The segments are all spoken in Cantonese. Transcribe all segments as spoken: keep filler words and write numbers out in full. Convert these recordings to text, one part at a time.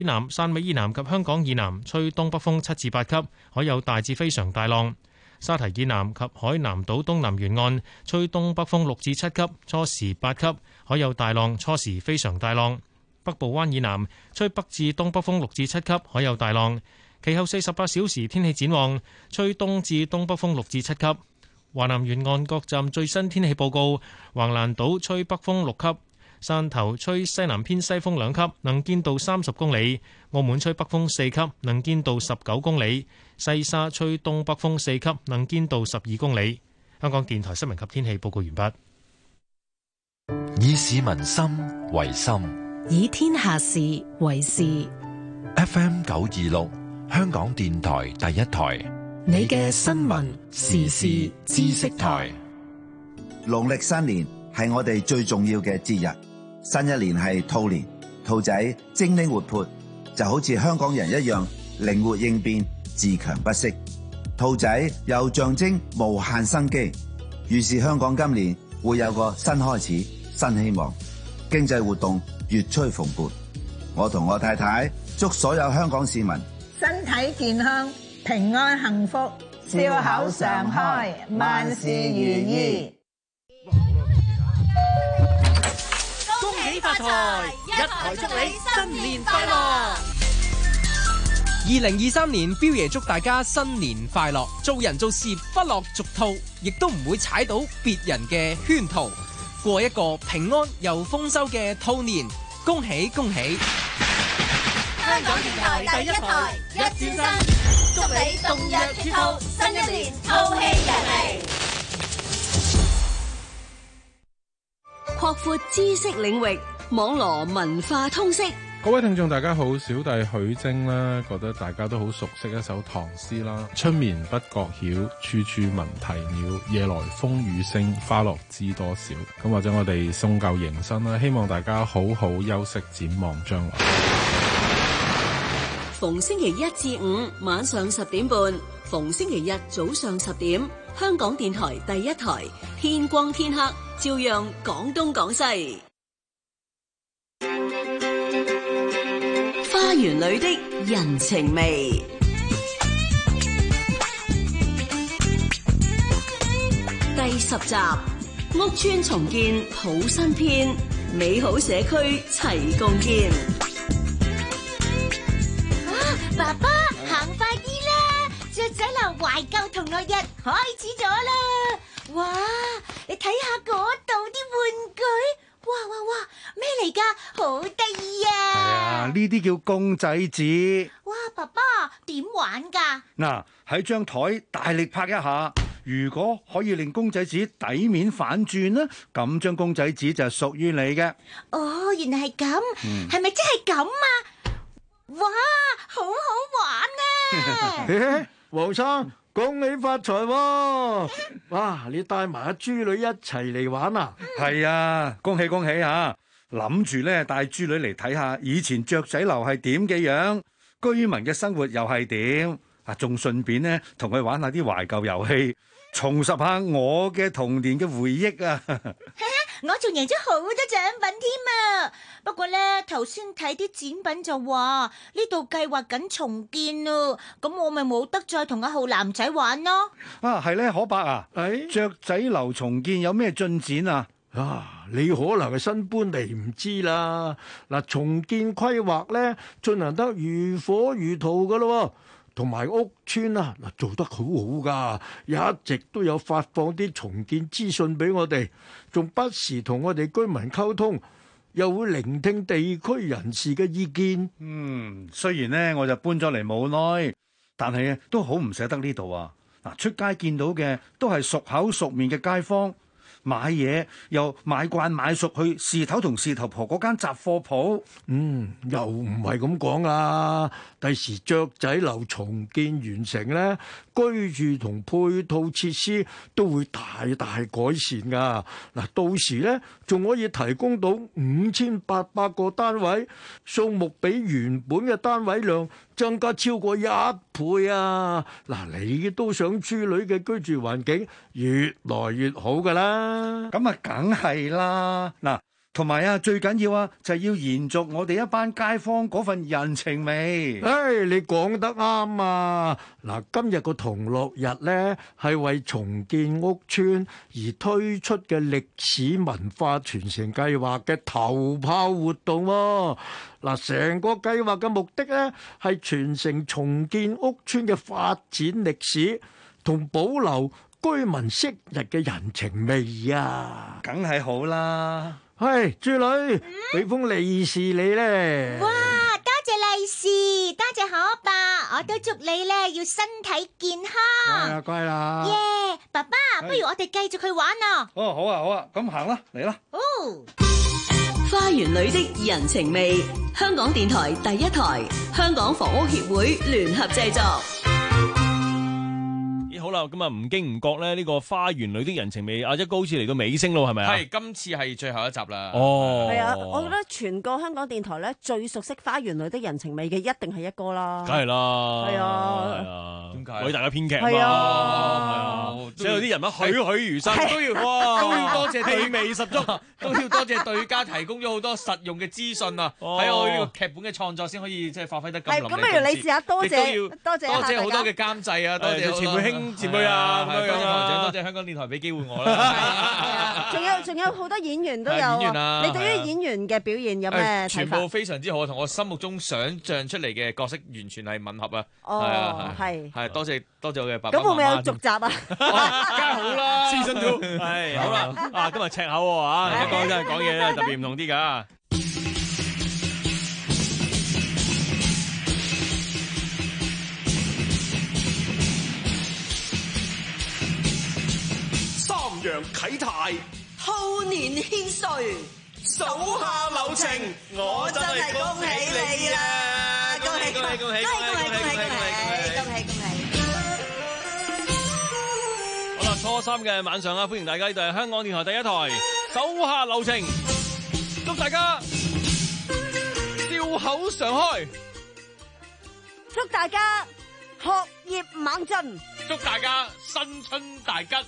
以南、汕尾以南及香港以南吹東北風七至八級，海有大至非常大浪。沙堤以南及海南島東南沿岸吹東北風六至七級，初時八級，海有大浪，初時非常大浪。北部灣以南吹北至東北風六至七級，海有大浪。其後四十八小時天氣展望，吹東至東北風六至七級。華南沿岸各站最新天氣報告：橫瀾島吹北風六級，汕頭吹西南偏西風兩級，能見度三十公里；澳門吹北風四級，能見度十九公里；西沙吹東北風四級，能見度十二公里。香港電台新聞及天氣報告完畢。 以市民心為心， 以天下事為事。 F M 九二六，香港電台第一台。 你嘅新聞時事知識台。 農曆新年係我哋最重要嘅節日，新一年係兔年，兔仔精靈活潑，就好似香港人一樣靈活應變、自強不息。兔仔又象徵無限生機，於是香港今年會有個新開始、新希望，經濟活動越趨蓬勃。我同我太太祝所有香港市民身體健康、平安幸福，笑口常開，萬事如意。 恭喜發財，一台祝你新年快樂。 二零二三年，標爺祝大家新年快樂，做人做事不落俗套，亦都唔會踩到別人嘅圈套，過一個平安又豐收嘅兔年。恭喜恭喜！ 香港電台第一台一轉身，祝你動若脫兔，新一年兔氣揚眉。 擴闊知識領域，網羅文化通識。 各位聽眾大家好，小弟許晶啦，覺得大家都好熟悉一首唐詩啦。春眠不覺曉，處處聞啼鳥。夜來風雨聲，花落知多少。咁或者我哋送舊迎新啦，希望大家好好休息，展望將來。 逢星期一至五晚上十點半，逢星期日早上十點，香港電台第一台，天光天黑照樣講東講西。花園裏的人情味，第十集，屋邨重建好新篇，美好社區齊共建。 爸爸，行快啲啦！雀仔樓懷舊同樂日開始咗啦！哇，你睇下嗰度啲玩具，哇哇哇，咩嚟㗎？好得意啊！ 係啊，呢啲叫公仔紙。 哇，爸爸點玩㗎？ 嗱，喺張台大力拍一下，如果可以令公仔紙底面反轉啦，咁張公仔紙就係屬於你嘅。 哦，原來係咁，係咪真係咁啊？哇，好好玩啊！ 黃生，恭喜發財喎！哇，你帶埋阿豬女一齊嚟玩啊？ 係啊，恭喜恭喜吓！諗住咧帶豬女嚟睇下以前雀仔樓係點嘅樣，居民嘅生活又係點啊？仲順便咧同佢玩下啲懷舊遊戲，重拾下我嘅童年嘅回憶啊！ 我仲贏咗好多獎品添啊！不過咧，頭先睇啲展品就話呢度計劃緊重建啊，咁我咪冇得再同阿浩南仔玩咯。 啊，係咧，可伯啊，誒，雀仔樓重建有咩進展啊？ 啊，你可能係新搬嚟唔知啦。嗱，重建規劃咧進行得如火如荼噶咯。同埋屋邨啊，嗱做得好好噶，一直都有發放啲重建資訊俾我哋，仲不時同我哋居民溝通，又會聆聽地區人士嘅意見。 嗯，雖然呢我就搬咗嚟冇耐，但係都好唔捨得呢度啊！嗱，出街見到嘅都係熟口熟面嘅街坊。買嘢又買慣買熟去事頭同事頭婆嗰間雜貨鋪。 嗯，又唔係咁講啊！第時雀仔樓重建完成咧，居住同配套設施都會大大改善噶。嗱，到時咧仲可以提供到五千八百個單位，數目比原本嘅單位量增加超過一倍啊！嗱，你都想豬女嘅居住環境越來越好噶啦？ 咁啊，梗係啦！嗱， 同埋啊，最緊要啊，就係要延續我哋一班街坊嗰份人情味。 唉，你講得啱啊！嗱，今日個同樂日呢，係為重建屋邨而推出嘅歷史文化傳承計劃嘅頭炮活動喎。嗱，成個計劃嘅目的呢，係傳承重建屋邨嘅發展歷史，同保留居民昔日嘅人情味啊！ 梗係好啦。 係，豬女，俾封利是你咧。 哇，多謝利是，多謝可伯，我都祝你咧要身體健康。 乖啦，乖啦。 耶，爸爸，不如我哋繼續去玩啊！ 哦，好啊，好啊，咁行啦，嚟啦。 哦， 花園裏的人情味，香港電台第一台，香港房屋協會聯合製作。 好啦，咁啊唔經唔覺咧，呢個花園裏的人情味，阿一哥好似嚟到尾聲咯，係咪啊？ 係，今次係最後一集啦。 哦， 係啊，我覺得全個香港電台咧最熟悉花園裏的人情味嘅，一定係一哥啦。 梗係啦，係啊， 點解？ 為大家編劇係啊， 係啊，即係有啲人物栩栩如生， 都要哇，都要多謝氣味十足，都要多謝對家提供咗好多實用嘅資訊啊！喺我呢個劇本嘅創作先可以即係發揮得咁淋漓盡致。 咁不如你試下多謝多謝多謝好多嘅監製啊，多謝前輩兄。前輩啊，咁樣樣啊，多謝香港電台俾機會我啦。 仲有仲有好多演員都有。 演員啊， 你對於演員嘅表現有咩睇法？ 全部非常之好，同我心目中想像出嚟嘅角色完全係吻合啊！ 哦，係係多謝多謝我嘅爸爸媽媽。 咁會唔會有續集啊？ 梗係好啦，Season Two 係好啦。啊，今日赤口喎嚇，一講真係講嘢咧特別唔同啲㗎。 陽啟泰， 後年獻歲， 手下留情，我真係恭喜你啊！ 恭喜恭喜恭喜恭喜恭喜恭喜恭喜恭喜！ 好啦，初三嘅晚上啊，歡迎大家，呢度係香港電台第一台，手下留情，祝大家笑口常開， 祝大家學業猛進， 祝大家新春大吉。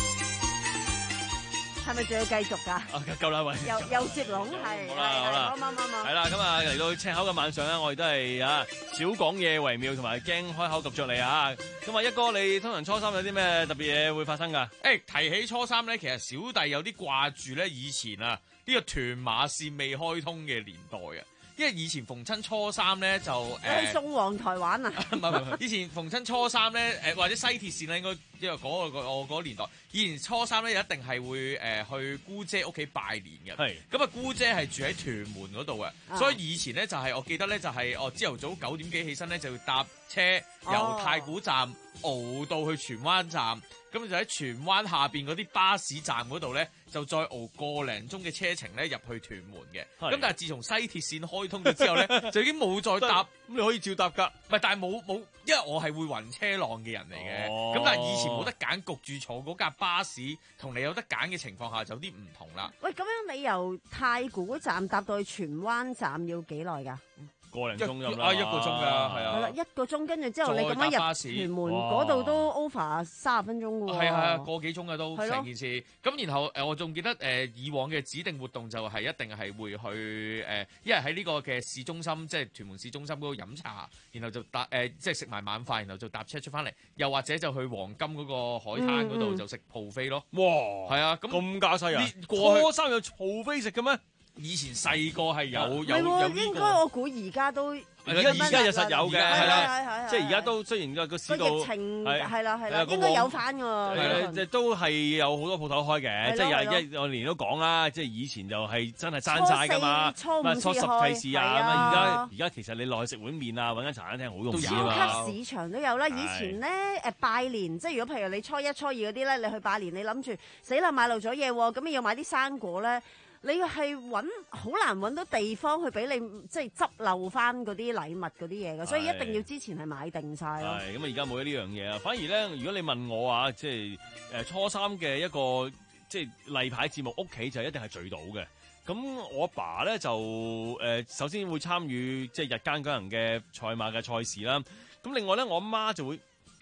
係咪仲要繼續㗎？ 啊，夠啦，喂！ 又又接龍，係好啦，好啦， 啱啱啱。 係啦，咁啊嚟到赤口嘅晚上咧，我哋都係啊少講嘢為妙，同埋驚開口及着你啊！咁啊，一哥你通常初三有啲咩特別嘢會發生㗎？ 誒，提起初三咧，其實小弟有啲掛住咧，以前啊呢個屯馬線未開通嘅年代啊。因為以前逢親初三咧就誒， 去宋皇台玩啊！ 唔係唔係，以前逢親初三咧誒，或者西鐵線咧應該因為嗰個我嗰年代，以前初三咧一定係會誒去姑姐屋企拜年嘅。係咁啊，姑姐係住喺屯門嗰度嘅，啊、所以以前咧就係、是、我記得咧就係我朝頭早九點幾起身咧就要搭車由太古站熬到去荃灣站。咁就喺荃灣下邊嗰啲巴士站嗰度咧，就再熬個零鐘嘅車程咧入去屯門嘅。咁但係自從西鐵線開通咗之後咧，就已經冇再搭。咁你可以照搭㗎。 唔係，但係冇冇，因為我係會暈車浪嘅人嚟嘅。咁、哦、但係以前冇得揀，焗住坐嗰架巴士，同你有得揀嘅情況下就有啲唔同啦。 喂，咁樣你由太古站搭到去荃灣站要幾耐㗎？ 個零鐘咁啦， 啊一個鐘㗎，係啊， 係啦，一個鐘，跟住之後你咁樣入屯門嗰度都 over 三十分鐘㗎喎， 係係啊，個幾鐘㗎都成件事。咁然後誒，我仲記得誒以往嘅指定活動就係一定係會去誒，一係喺呢個嘅市中心，即係屯門市中心嗰度飲茶，然後就搭誒即係食埋晚飯，然後就搭車出翻嚟，又或者就去黃金嗰個海灘嗰度就食蒲飛咯。哇，係啊，咁咁架勢啊！初三有蒲飛食嘅咩？ 以前細個係有有有有呢個，應該我估而家都而家而家就實有嘅，係啦， 即係而家都雖然個市道疫情係啦係啦，應該有翻㗎。 係即係都係有好多鋪頭開嘅，即係一我年都講啦，即係以前就係真係閂晒㗎嘛， 初五初十計事啊，咁而家而家其實你落去食碗麵啊，揾間茶餐廳好容易啊嘛。 超級市場都有啦，以前咧誒拜年，即係如果譬如你初一初二嗰啲咧，你去拜年，你諗住死啦買漏咗嘢喎，咁你要買啲生果咧。你係揾好難揾到地方去俾你即係執漏翻嗰啲禮物嗰啲嘢嘅，所以一定要之前係買定晒咯。 係咁啊！而家冇咗呢樣嘢啊，反而咧，如果你問我啊，即係誒初三嘅一個即係例牌節目，屋企就一定係聚到嘅。咁我阿爸咧就誒、呃、首先會參與即係日間舉行嘅賽馬嘅賽事啦。咁另外咧，我阿媽就會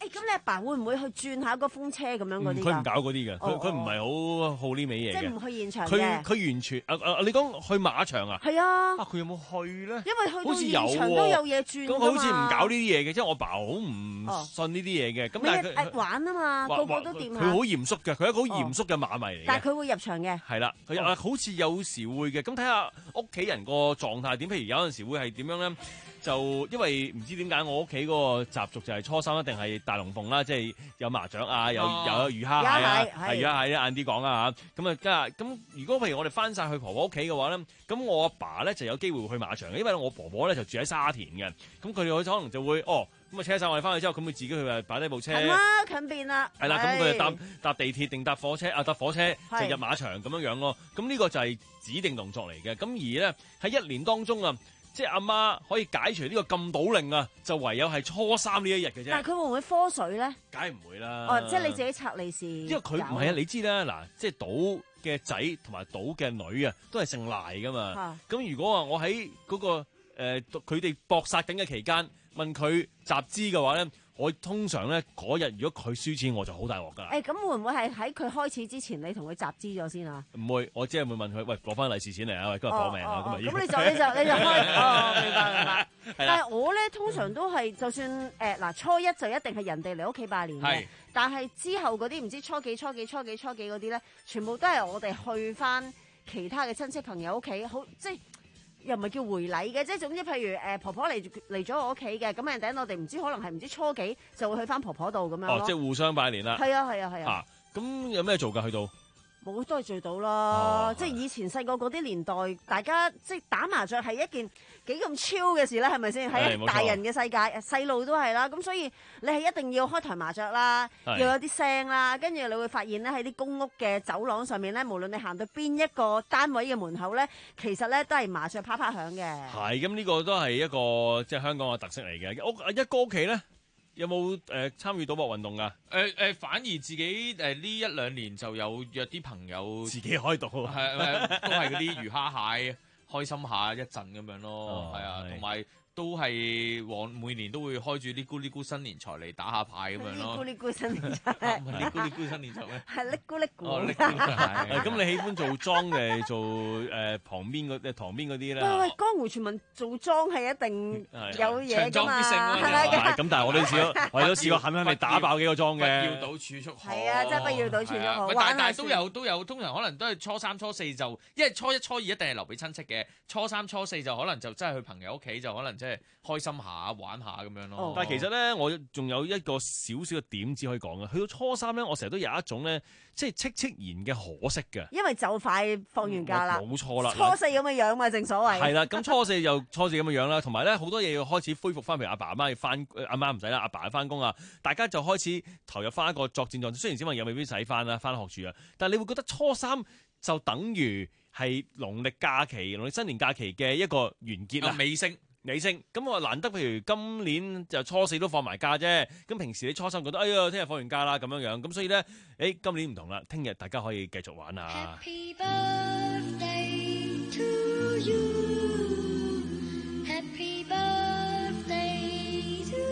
誒，咁你阿爸會唔會去轉下個風車咁樣嗰啲㗎？ 佢唔搞嗰啲嘅，佢佢唔係好好呢味嘢嘅。 即係唔去現場佢嘅。 佢完全啊啊！你講去馬場啊？ 係啊。 啊，佢有冇去咧？ 因為去到好似有現場都有嘢轉㗎嘛。 咁佢好似唔搞呢啲嘢嘅，即係我爸好唔信呢啲嘢嘅。咁但係佢玩啊嘛，個個都掂下。 佢好嚴肅嘅，佢係一個好嚴肅嘅馬迷嚟嘅。 但係佢會入場嘅。 係啦，佢啊好似有時會嘅。咁睇下屋企人個狀態點。譬如有陣時會係點樣咧？就因為唔知點解我屋企嗰個習俗就係初三一定係大龍鳳啦，即係有麻雀啊，有哦有魚蝦蟹啊， 係係魚蝦蟹晏啲講啊嚇。咁啊家咁如果譬如我哋翻晒去婆婆屋企嘅話咧，咁我阿爸咧就有機會去馬場嘅，因為我婆婆咧就住喺沙田嘅，咁佢哋可能就會哦咁啊車晒我哋翻去之後，咁佢自己去誒擺低部車。 近啦，近邊啦。 係啦，咁佢就搭搭地鐵定搭火車啊，搭火車就係入馬場咁樣樣咯。咁呢個就係指定動作嚟嘅。咁而咧喺一年當中啊。即係阿媽可以解除呢個禁賭令啊，就唯有係初三呢一日嘅啫。 但係佢會唔會科水咧？ 梗係唔會啦。 哦，即係你自己拆利是。因為佢唔係啊，你知啦，嗱，即係賭嘅仔同埋賭嘅女啊，都係姓賴噶嘛。咁、啊、如果話我喺嗰、嗰個誒佢哋搏殺緊嘅期間問佢集資嘅話咧，我通常咧嗰日如果佢輸錢，我就好大鑊㗎。 誒，咁會唔會係喺佢開始之前，你同佢集資咗先啊？ 唔會，我只係會問佢，喂，攞翻利是錢嚟啊！喂，今日搏命啊！咁咁你就你就你就開哦，明白明白。但係我咧通常都係，就算誒嗱、呃、初一就一定係人哋嚟屋企拜年嘅，但係之後嗰啲唔知初幾初幾初幾初幾嗰啲咧，全部都係我哋去翻其他嘅親戚朋友屋企，好即係。又唔係叫回禮嘅，即係總之，譬如誒、呃、婆婆嚟嚟咗我屋企嘅，咁人哋我哋唔知可能係唔知初幾就會去翻婆婆度咁樣咯。 哦，即係互相拜年啦。 係啊係啊係啊。 嚇，咁有咩做㗎？去到？ 冇都係聚到啦， 哦、 即係以前細個嗰啲年代，大家即係打麻雀係一件幾咁超嘅事咧，係咪先？喺大人嘅世界，細路都係啦。咁所以你係一定要開台麻雀啦，要有啲聲啦，跟住你會發現咧喺啲公屋嘅走廊上面咧，無論你行到邊一個單位嘅門口咧，其實咧都係麻雀啪啪響嘅。 係，咁呢個都係一個即係香港嘅特色嚟嘅。屋一哥屋企咧。有冇誒、呃、參與賭博運動㗎？誒、 呃、誒、呃，反而自己誒呢、呃、一兩年就有約啲朋友自己開賭， 係誒都係嗰啲魚蝦蟹，開心下一陣咁樣咯，係、哦、啊，同埋。都係往每年都會開住啲咕哩咕新年財嚟打下牌咁樣咯。咕哩咕新年財，唔係啲咕哩咕新年財咩？係叻咕叻咕。哦，叻咕係。咁你喜歡做莊嘅做誒旁邊嗰誒旁邊嗰啲咧？ 喂喂，江湖傳聞做莊係一定有嘢㗎嘛？係咪㗎？ 咁但係我都試過，我都試過肯肯咪打爆幾個莊嘅。 不要賭儲蓄好。係啊，真係不要賭儲蓄好。 但但係都有都有，通常可能都係初三初四就，因為初一初二一定係留俾親戚嘅，初三初四就可能就真係去朋友屋企就可能即係。開心下玩下咁樣咯， 哦、但係其實咧，我仲有一個少少嘅點子可以講嘅。去到初三咧，我成日都有一種咧，即係戚戚然嘅可惜嘅。 因為就快放完假啦， 冇錯啦， 初四咁嘅樣嘛，正所謂。 係啦，咁初四就初四咁嘅樣啦，同埋咧好多嘢要開始恢復翻，譬如阿爸阿媽要翻，阿媽唔使啦，阿爸要翻工啊，大家就開始投入翻一個作戰狀態。雖然小朋友未必使翻啦，翻學住啊，但係你會覺得初三就等於係農曆假期、農曆新年假期嘅一個完結啦， 尾聲。 尾聲咁我難得，譬如今年就初四都放埋假啫。咁平時你初三覺得哎呀，聽日放完假啦咁樣樣，咁所以咧，誒、欸、今年唔同啦，聽日大家可以繼續玩啊。Happy birthday to you. Happy birthday to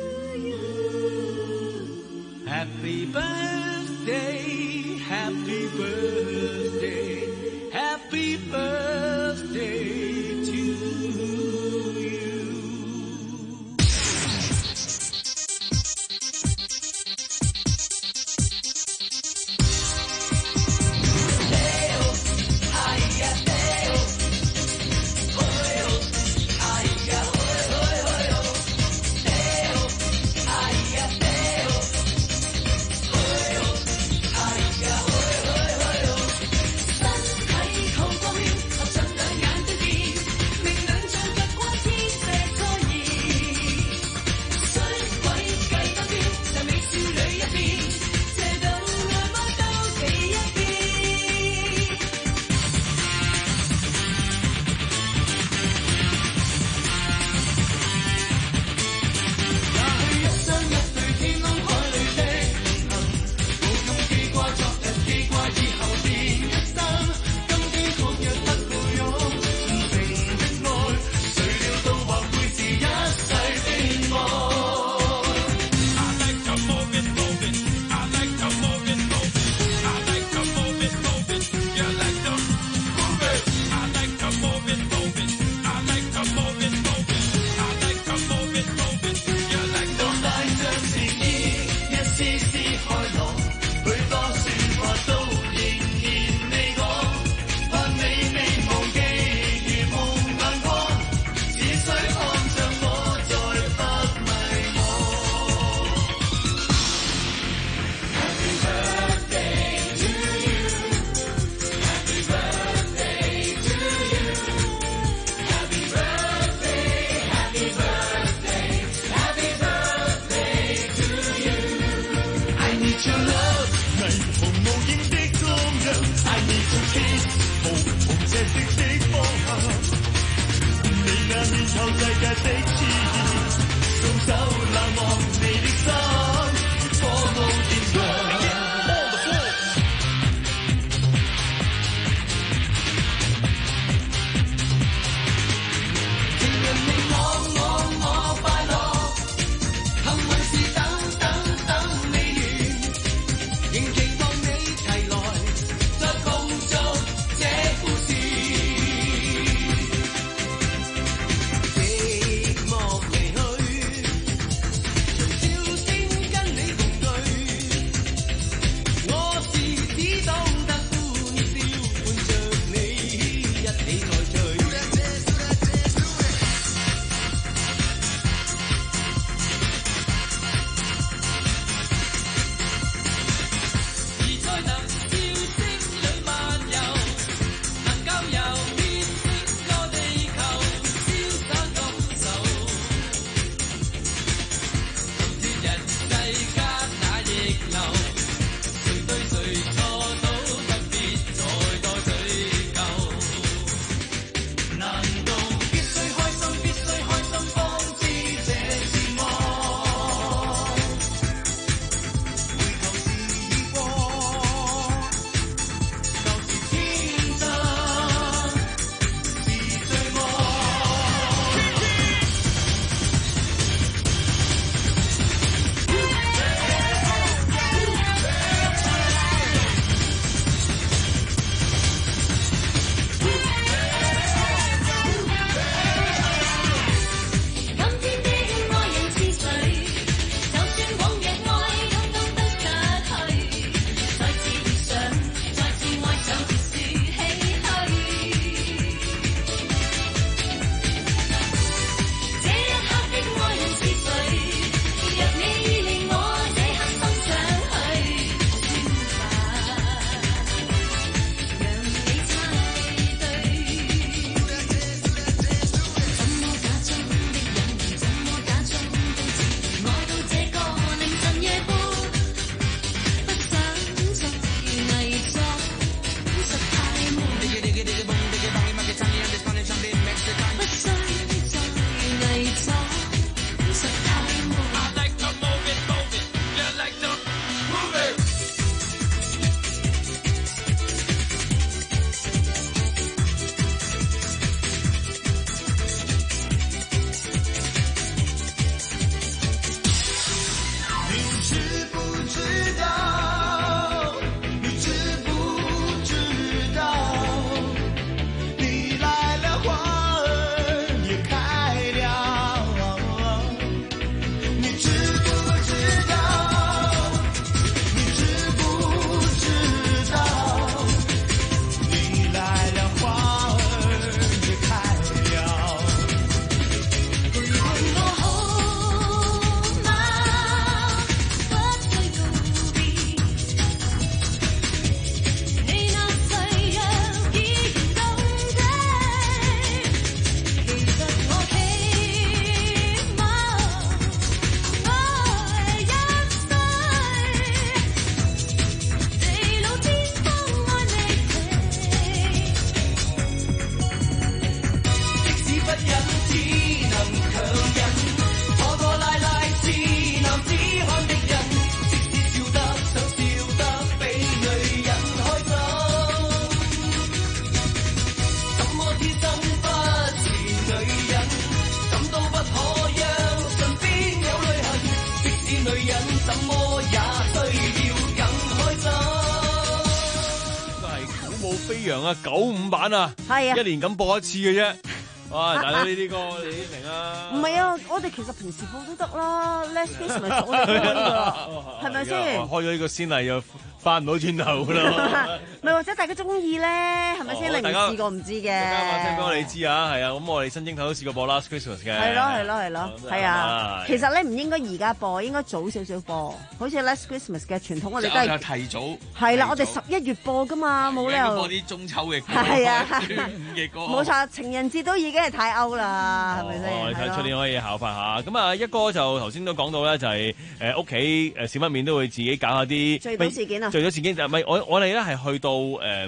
you. Happy birthday, happy birthday, happy birthday to you. 好飛揚啊，九五版啊， 係啊， 一年咁播一次嘅啫。哇！大佬呢啲歌你明啊？ 唔係啊，我哋其實平時播都得啦 ，Last Christmas 我哋都得㗎，係咪先？ 開咗呢個先例又翻唔到轉頭啦。 咪或者大家中意咧，係咪先？你唔試過唔知嘅。 大家話聲俾我哋知啊，係啊，咁我哋新正頭都試過播 Last Christmas 嘅。 係咯係咯係咯，係啊。其實咧唔應該而家播，應該早少少播。好似 Last Christmas 嘅傳統，我哋都係提早。 係啦，我哋十一月播㗎嘛，冇理由播啲中秋嘅歌， 係啊， 端午嘅歌。 冇錯，情人節都已經係太歐啦，係咪先？ 我哋睇出年可以考發下。咁啊，一哥就頭先都講到咧，就係誒屋企誒少不免都會自己搞下啲聚賭事件啊！ 聚賭事件就唔係我我哋咧係去到誒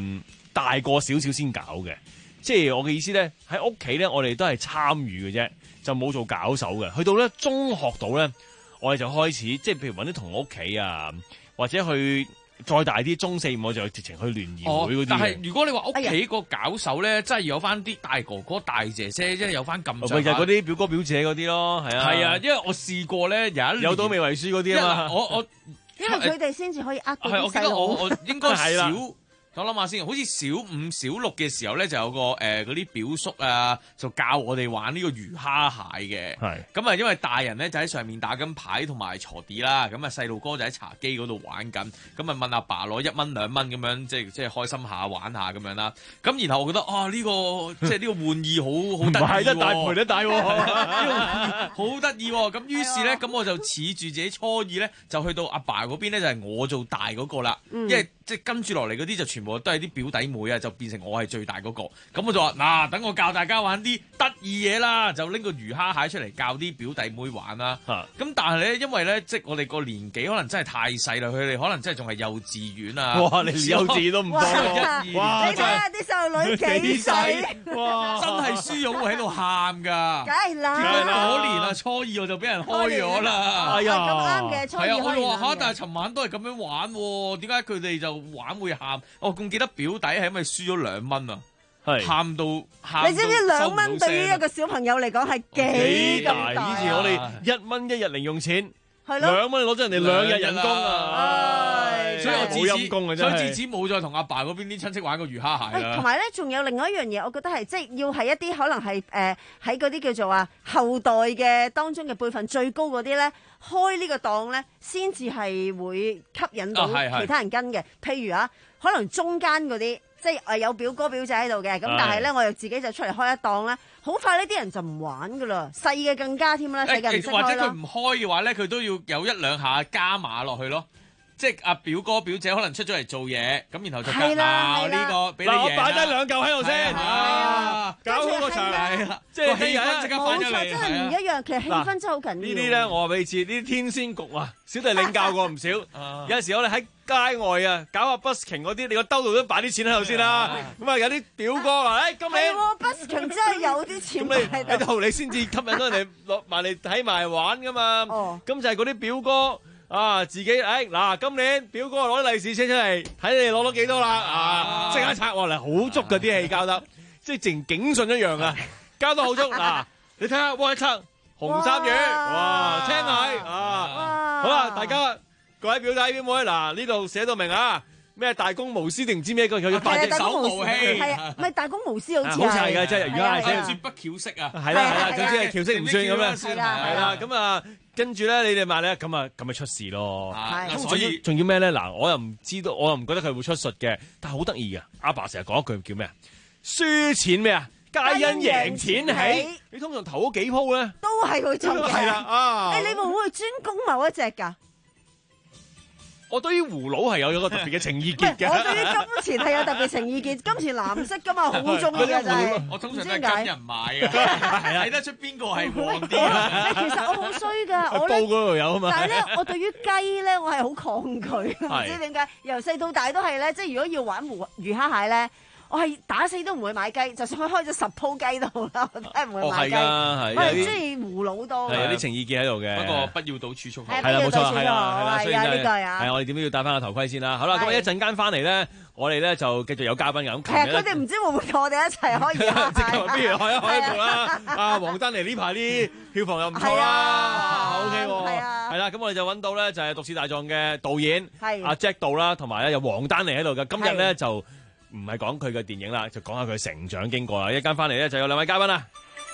大個少少先搞嘅。即係我嘅意思咧，喺屋企咧，我哋都係參與嘅啫，就冇做搞手嘅。去到咧中學度咧，我哋就開始即係譬如揾啲同學屋企啊，或者去再大啲中四五，我就直情去聯誼會嗰啲。 但係如果你話屋企個搞手咧，真係有翻啲大哥哥、大姐姐，即係有翻咁上下。 咪就係嗰啲表哥表姐嗰啲咯，係啊。係啊，因為我試過咧，有一年有賭未為輸嗰啲啊嘛。 我我因為佢哋先至可以呃到啲細路。 係，我記得我我應該少。我諗下先，好似小五、小六嘅時候咧，就有個誒嗰啲表叔啊，就教我哋玩呢個魚蝦蟹嘅。係咁啊，因為大人咧就喺上面打緊牌同埋鋤地啦，咁啊細路哥就喺茶几嗰度玩緊，咁啊問阿爸攞一蚊兩蚊咁樣，即係即係開心下玩下咁樣啦。咁然後我覺得啊呢、呢個即係呢個玩意好好得意喎， 唔係得大賠得大喎， 好得意喎。咁於是咧，咁我就恃住自己初二咧，就去到阿爸嗰邊咧，就係我做大嗰個啦， 嗯、 因為即係跟住落嚟嗰啲就全部都係啲表弟妹啊，就變成我係最大嗰個。咁我就話嗱，等我教大家玩啲得意嘢啦，就拎個魚蝦蟹出嚟教啲表弟妹玩啦。咁但係咧，因為咧，即係我哋個年紀可能真係太細啦，佢哋可能真係仲係幼稚園啊。 哇！你連幼稚園都唔放， 哇！你睇下啲細路女幾細， 哇！真係書勇會喺度喊㗎。 梗係啦， 嗰年啊，初二我就俾人開咗啦。 係咁啱嘅，初二開。係啊， 我就話嚇，但係尋晚都係咁樣玩喎，點解佢哋就玩會喊？我仲記得表弟係因為輸咗兩蚊啊，係喊到喊。 你知唔知兩蚊對於一個小朋友嚟講係幾咁大？ 以前我哋一蚊一日零用錢， 係咯， 兩蚊攞咗人哋兩日人工啊！ 所以我冇陰功嘅真係， 所以自此冇再同阿爸嗰邊啲親戚玩過魚蝦蟹啦。 同埋咧，仲有另外一樣嘢，我覺得係即係要係一啲可能係誒喺嗰啲叫做啊後代嘅當中嘅輩份最高嗰啲咧，開呢個檔咧，先至係會吸引到其他人跟嘅。譬如啊，可能中間嗰啲，即係誒有表哥表姐喺度嘅，咁但係咧，我又自己就出嚟開一檔咧，好快呢啲人就唔玩噶啦，細嘅更加添啦，細嘅唔識開咯。 或者佢唔開嘅話咧，佢都要有一兩下加碼落去咯。即係阿表哥表姐可能出咗嚟做嘢，咁然後就夾鬧呢個俾你贏。嗱，我擺低兩嚿喺度先，搞好個場嚟，即係氣氛即刻翻咗嚟。 真係唔一樣，其實氣氛真係好緊要。 呢啲咧，我話俾你知，呢啲天仙局啊，小弟領教過唔少。有陣時我哋喺街外啊，搞下 busking 嗰啲，你個兜度都擺啲錢喺度先啦。咁啊，有啲表哥話：誒，今年 busking 真係有啲錢喺度，你先至吸引到人哋落埋嚟睇埋玩噶嘛。咁就係嗰啲表哥。啊！自己誒嗱，今年表哥攞啲利是車出嚟，睇你哋攞到幾多啦！啊，即刻拆落嚟，好足嗰啲戲交得，即係淨警訊一樣啊！交得好足嗱，你睇下，哇一測紅衫魚，哇青蟹啊！好啦，大家各位表弟表妹，嗱呢度寫到明啊！咩大公無私定唔知咩個叫八隻手無器， 係啊，唔係大公無私好似好似係㗎，即係如果係絕不翹色啊！ 係啦係啦，總之係翹色唔算咁樣， 係啦係啦咁啊。跟住咧，你哋買咧，咁啊，咁咪出事咯。 係， 所以仲要咩咧？嗱，我又唔知道，我又唔覺得佢會出術嘅，但係好得意嘅。阿爸成日講一句叫咩啊？輸錢咩啊？皆因贏錢起。你通常投嗰幾鋪咧， 都係會中嘅。 係啦，啊！ 誒，你會唔會專攻某一隻㗎？ 我對於葫蘆係有咗個特別嘅情意結嘅。 我對於金錢係有特別情意結，金錢藍色㗎嘛，好中意㗎真係。 我通常都係跟人買嘅，睇得出邊個係旺啲。 其實我好衰㗎，我煲嗰度有啊嘛。 但係咧，我對於雞咧，我係好抗拒，唔知點解。由細到大都係咧，即係如果要玩魚魚蝦蟹咧。我係打死都唔會買雞，就算佢開咗十鋪雞都好啦，我都係唔會買雞。我係中意葫蘆多。 係有啲情意結喺度嘅。不過不要賭儲蓄。 係啦，冇錯，係啦，係啦， 所以呢個啊。 係我哋點都要戴翻個頭盔先啦。好啦，咁一陣間翻嚟咧，我哋咧就繼續有嘉賓嘅。咁其實佢哋唔知會唔會同我哋一齊可以啊？ 即係不如開一開一個啦。啊，黃丹妮呢排啲票房又唔錯啦。O K 喎。係啊。係啦，咁我哋就揾到咧就係《毒舌大狀》嘅導演阿 Jack 導啦，同埋咧有黃丹妮喺度嘅。今日咧就。唔係講佢嘅電影啦，就講下佢成長經過啦。一間翻嚟咧就有兩位嘉賓啦。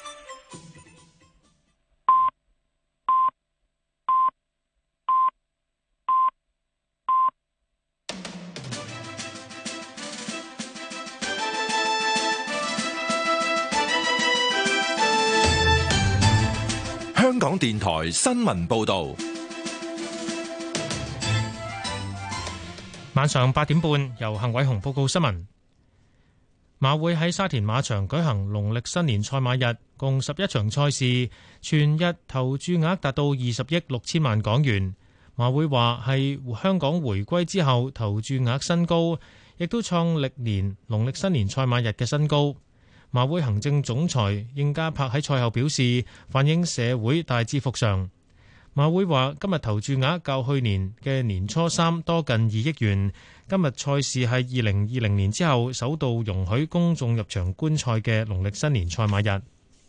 香港電台新聞報導。 晚上八點半，由幸偉雄報告新聞。馬會喺沙田馬場舉行農曆新年賽馬日，共十一場賽事，全日投注額達到二十億六千萬港元。馬會話係香港回歸之後投注額新高， 亦都創歷年農曆新年賽馬日嘅新高。馬會行政總裁應家柏喺賽後表示，反映社會大致復常。馬會話今日投注額較去年嘅年初三多近二億元。今日賽事係二零二零年之後首度容許公眾入場觀賽嘅農曆新年賽馬日。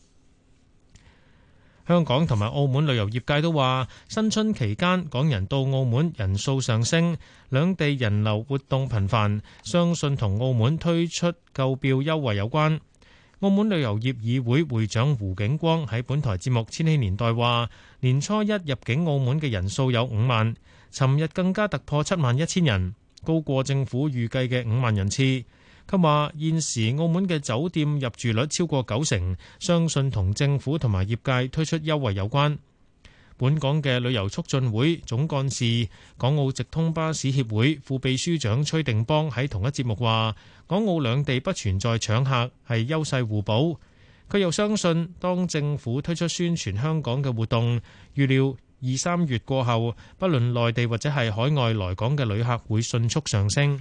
香港同埋澳門旅遊業界都話，新春期間港人到澳門人數上升，兩地人流活動頻繁，相信同澳門推出購票優惠有關。澳門旅遊業議會會長胡景光喺本台節目《千禧年代》話，年初一入境澳門嘅人數有五萬，尋日更加突破七萬一千人，高過政府預計嘅五萬人次。佢話現時澳門嘅酒店入住率超過九成，相信同政府同埋業界推出優惠有關。本港嘅旅遊促進會總幹事、港澳直通巴士協會副秘書長崔定邦喺同一節目話，港澳兩地不存在搶客，係優勢互補。佢又相信，當政府推出宣傳香港嘅活動，預料二三月過後，不論內地或者係海外來港嘅旅客會迅速上升。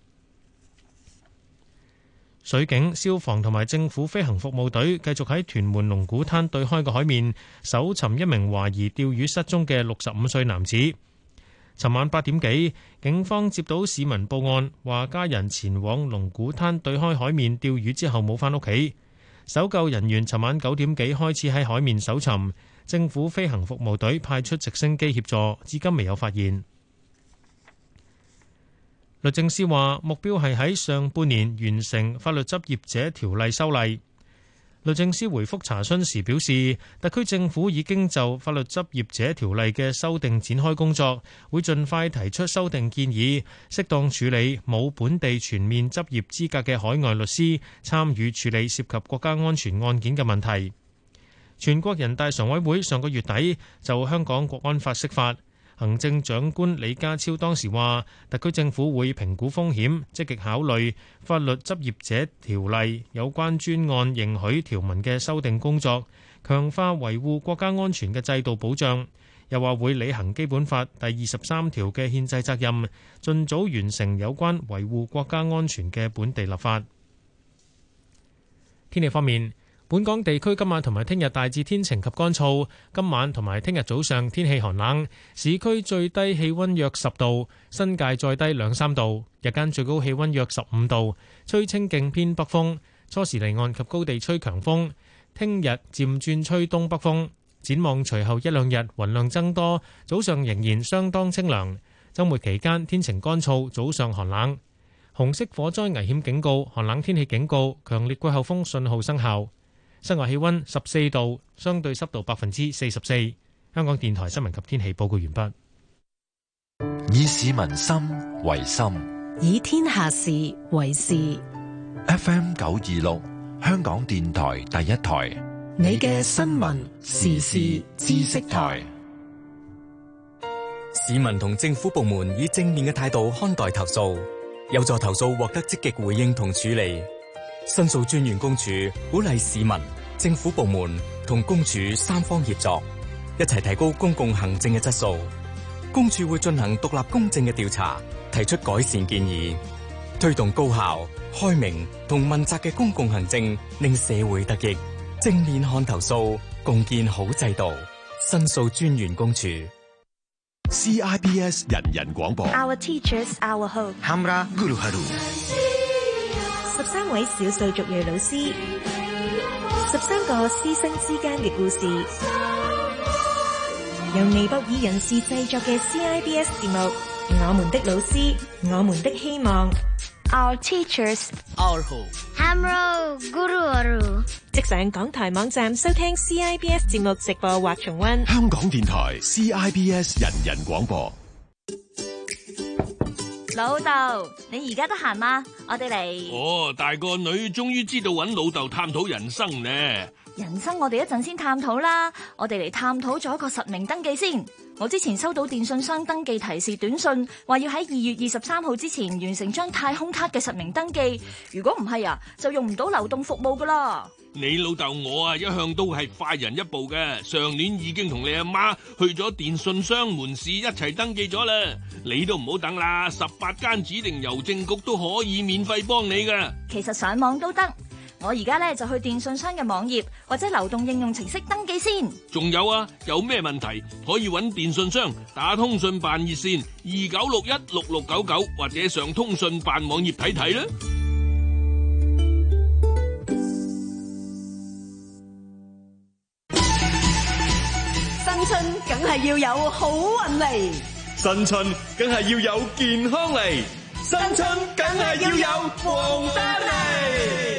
水警、消防同埋政府飛行服務隊繼續喺屯門龍鼓灘對開嘅海面搜尋一名懷疑釣魚失蹤嘅六十五歲男子。尋晚八點幾，警方接到市民報案，話家人前往龍鼓灘對開海面釣魚之後冇返屋企。搜救人員尋晚九點幾開始喺海面搜尋，政府飛行服務隊派出直升機協助，至今未有發現。律政司話目標係喺上半年完成法律執業者條例修例。律政司回覆查詢時表示，特區政府已經就法律執業者條例嘅修訂展開工作，會盡快提出修訂建議，適當處理冇本地全面執業資格嘅海外律師參與處理涉及國家安全案件嘅問題。全國人大常委會上個月底就香港國安法釋法。行政長官李家超當時話，特區政府會評估風險，積極考慮法律執業者條例有關專案認許條文嘅修訂工作，強化維護國家安全嘅制度保障。又話會履行基本法第二十三條嘅憲制責任，盡早完成有關維護國家安全嘅本地立法。天氣方面，本港地區今晚同埋聽日大致天晴及乾燥，今晚同埋聽日早上天氣寒冷，市區最低氣溫約十度，新界再低兩三度，日間最高氣溫約十五度，吹清勁偏北風，初時離岸及高地吹強風，聽日漸轉吹東北風。展望隨後一兩日雲量增多，早上仍然相當清涼，週末期間天晴乾燥，早上寒冷。紅色火災危險警告、寒冷天氣警告、強烈季候風信號生效。室外氣溫十四度，相對濕度百分之四十四。香港電台新聞及天氣報告完畢。 以市民心為心， 以天下事為事。 F M 九二六，香港電台第一台， 你嘅新聞時事知識台。 市民同政府部門以正面嘅態度看待投訴，有助投訴獲得積極回應同處理。申訴專員公署鼓勵市民、政府部門同公署三方協作，一齊提高公共行政嘅質素。公署會進行獨立公正嘅調查，提出改善建議，推動高效、開明同問責嘅公共行政，令社會得益。正面看投訴，共建好制度。申訴專員公署。 C I B S 人人廣播。 Our teachers, our hope。 Hamra Guru Haru。 十三位少數族裔老師，十三個師生之間嘅故事，由尼泊爾人士製作嘅 C I B S 節目《我們的老師，我們的希望》。 Our teachers, our hope。 Hamra Guru Haru。 即上港台網站收聽 C I B S 節目直播或重溫。 香港電台 C I B S 人人廣播。 老豆，你而家得閒嗎？我哋嚟。 哦，大個女終於知道揾老豆探討人生呢。 人生我哋一陣先探討啦，我哋嚟探討咗一個實名登記先。我之前收到電信商登記提示短信，話要喺二月二十三號之前完成張太空卡嘅實名登記，如果唔係啊，就用唔到流動服務噶啦。 你老豆我啊，一向都係快人一步嘅，上年已經同你阿媽去咗電信商門市一齊登記咗啦，你都唔好等啦，十八間指定郵政局都可以免費幫你噶。 其實上網都得。我而家咧就去電信商嘅網頁或者流動應用程式登記先。 仲有啊，有咩問題可以揾電信商打通訊辦熱線二九六一六六九九，或者上通訊辦網頁睇睇啦。 新春梗係要有好運嚟， 新春梗係要有健康嚟，新春梗係要有黃衫嚟。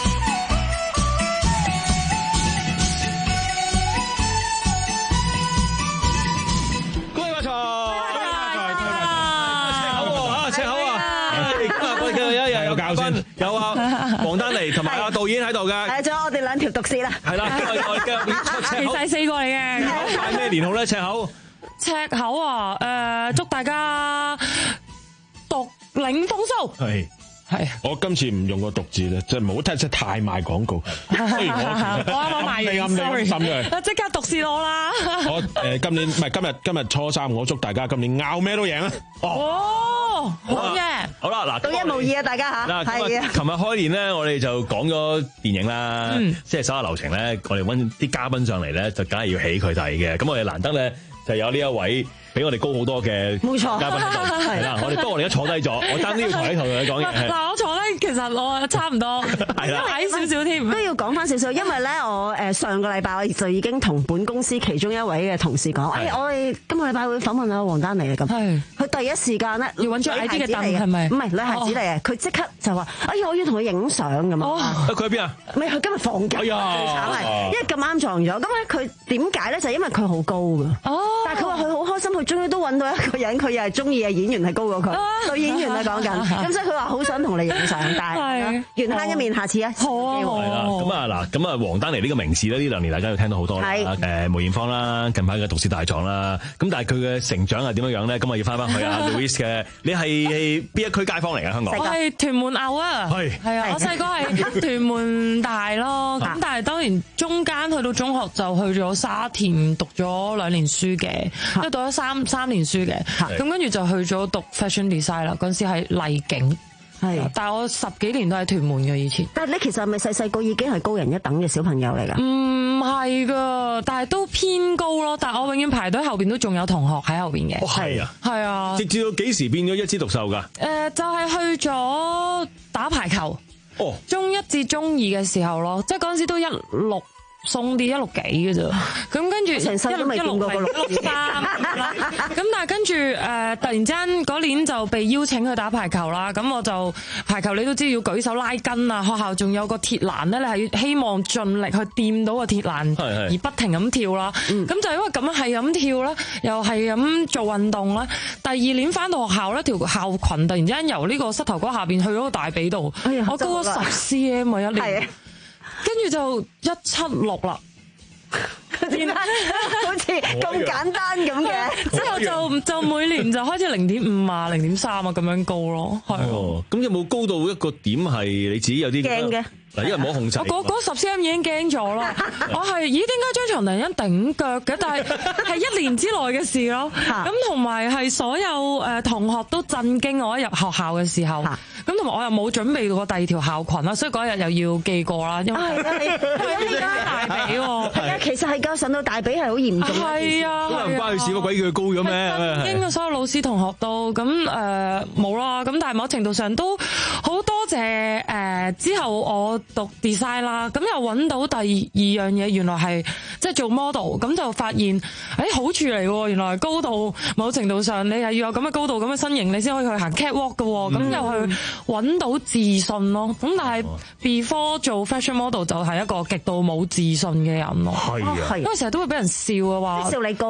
有教先，有啊，黃丹妮同埋阿導演喺度嘅， 係仲有我哋兩條毒舌啦， 係啦， 其實係四個嚟嘅。 拜咩年好咧？赤口， 赤口啊！誒，祝大家獨領風騷。 係係，我今次唔用個獨字咧，即係唔好聽，即係太賣廣告。雖然我我啱啱賣完 ，sorry，即刻毒舌我啦！ 我誒今年唔係今日今日初三，我祝大家今年拗咩都贏啊！ 哦，好嘅， 好啦，嗱， 獨一無二啊，大家吓， 嗱， 係啊。 琴日開年咧，我哋就講咗電影啦，即係所有流程咧，我哋揾啲嘉賓上嚟咧，就梗係要起佢睇嘅。咁我哋難得咧，就有呢一位比我哋高好多嘅冇錯嘉賓喺度，係啦，我哋不過我哋而家坐低咗，我爭啲要抬起頭同你講嘢。 嗱，我坐低其實我差唔多， 係啦， 矮少少添， 都要講翻少少，因為咧我誒上個禮拜我就已經同本公司其中一位嘅同事講，誒我哋今個禮拜會訪問阿黃丹妮嘅咁，佢第一時間咧要揾張矮啲嘅凳係咪？ 唔係女孩子嚟嘅，佢即刻就話：哎呀，我要同佢影相咁啊！ 佢喺邊啊？ 唔係佢今日放假，最慘係，因為咁啱撞咗。咁咧佢點解咧？就因為佢好高㗎。哦，但係佢話佢好開心，佢終於都揾到一個人，佢又係中意嘅演員係高過佢，女演員啊講緊。咁所以佢話好想同你影相，但係緣慳一面，下次啊，好啊， 係啦。咁啊嗱，咁啊黃丹妮呢個名字咧，呢兩年大家都聽到好多啦。誒梅艷芳啦，近排嘅《毒舌大狀》啦。咁但係佢嘅成長係點樣樣咧？咁啊要翻翻去啊 Louis 嘅，你係邊一區街坊嚟㗎？香港？ 我係屯門牛啊，係係啊，我細個係屯門大咯。咁但係當然中間去到中學就去咗沙田讀咗兩年書嘅，即係讀咗三三年書嘅。咁跟住就去咗讀 fashion design 啦。嗰陣時係麗景。係，但係我十幾年都喺屯門嘅以前。 但係你其實係咪細細個已經係高人一等嘅小朋友嚟㗎？ 唔係㗎，但係都偏高咯。但係我永遠排隊後邊都仲有同學喺後邊嘅。 哦，係啊， 係啊。 直至到幾時變咗一枝獨秀㗎？誒、 呃，就係、是、去咗打排球。 哦，中一至中二嘅時候咯，即係嗰陣時都一六。送啲一六幾嘅啫，咁跟住成世都未見過個六三啦。咁但係跟住誒、呃，突然之間嗰年就被邀請去打排球啦。咁我就排球你都知要舉手拉筋啊，學校仲有個鐵欄咧，你係希望盡力去掂到個鐵欄，而不停咁跳啦。咁、嗯、就因為咁樣係咁跳啦，又係咁做運動啦。第二年翻到學校咧，條校裙突然之間由呢個膝頭哥下邊去咗個大髀度、哎，我高咗十 cm 啊一年。跟住就一七六啦， 好似咁簡單咁嘅。 之後就就每年就開始零點五啊、零點三啊咁樣高咯，係。 哦，咁有冇高到一個點係你自己有啲驚嘅？ 嗱，因為冇控制。 我嗰嗰十 cm 已經驚咗啦，我係咦點解張床突然間頂腳嘅？但係係一年之內嘅事咯。咁同埋係所有誒同學都震驚我一入學校嘅時候。咁同埋我又冇準備過第二條校裙啦，所以嗰日又要記過啦，因為係啊，大髀喎， 係啊，其實係教上到大髀係好嚴重嘅， 係啊， 可能關佢事，乜鬼叫佢高咗咩？ 經過所有老師同學都咁誒冇啦，咁但係某程度上都好多謝誒、呃、之後我讀 design 啦，咁又揾到第二樣嘢，原來係即係做 model，咁就發現誒、欸、好處嚟喎，原來高度某程度上你係要有咁嘅高度咁嘅身形，你先可以去行 catwalk 嘅喎，咁、嗯、又去揾到自信咯，咁但係 before 做 fashion model 就係一個極度冇自信嘅人咯，係啊，因為成日都會俾人笑啊，話笑你高， 係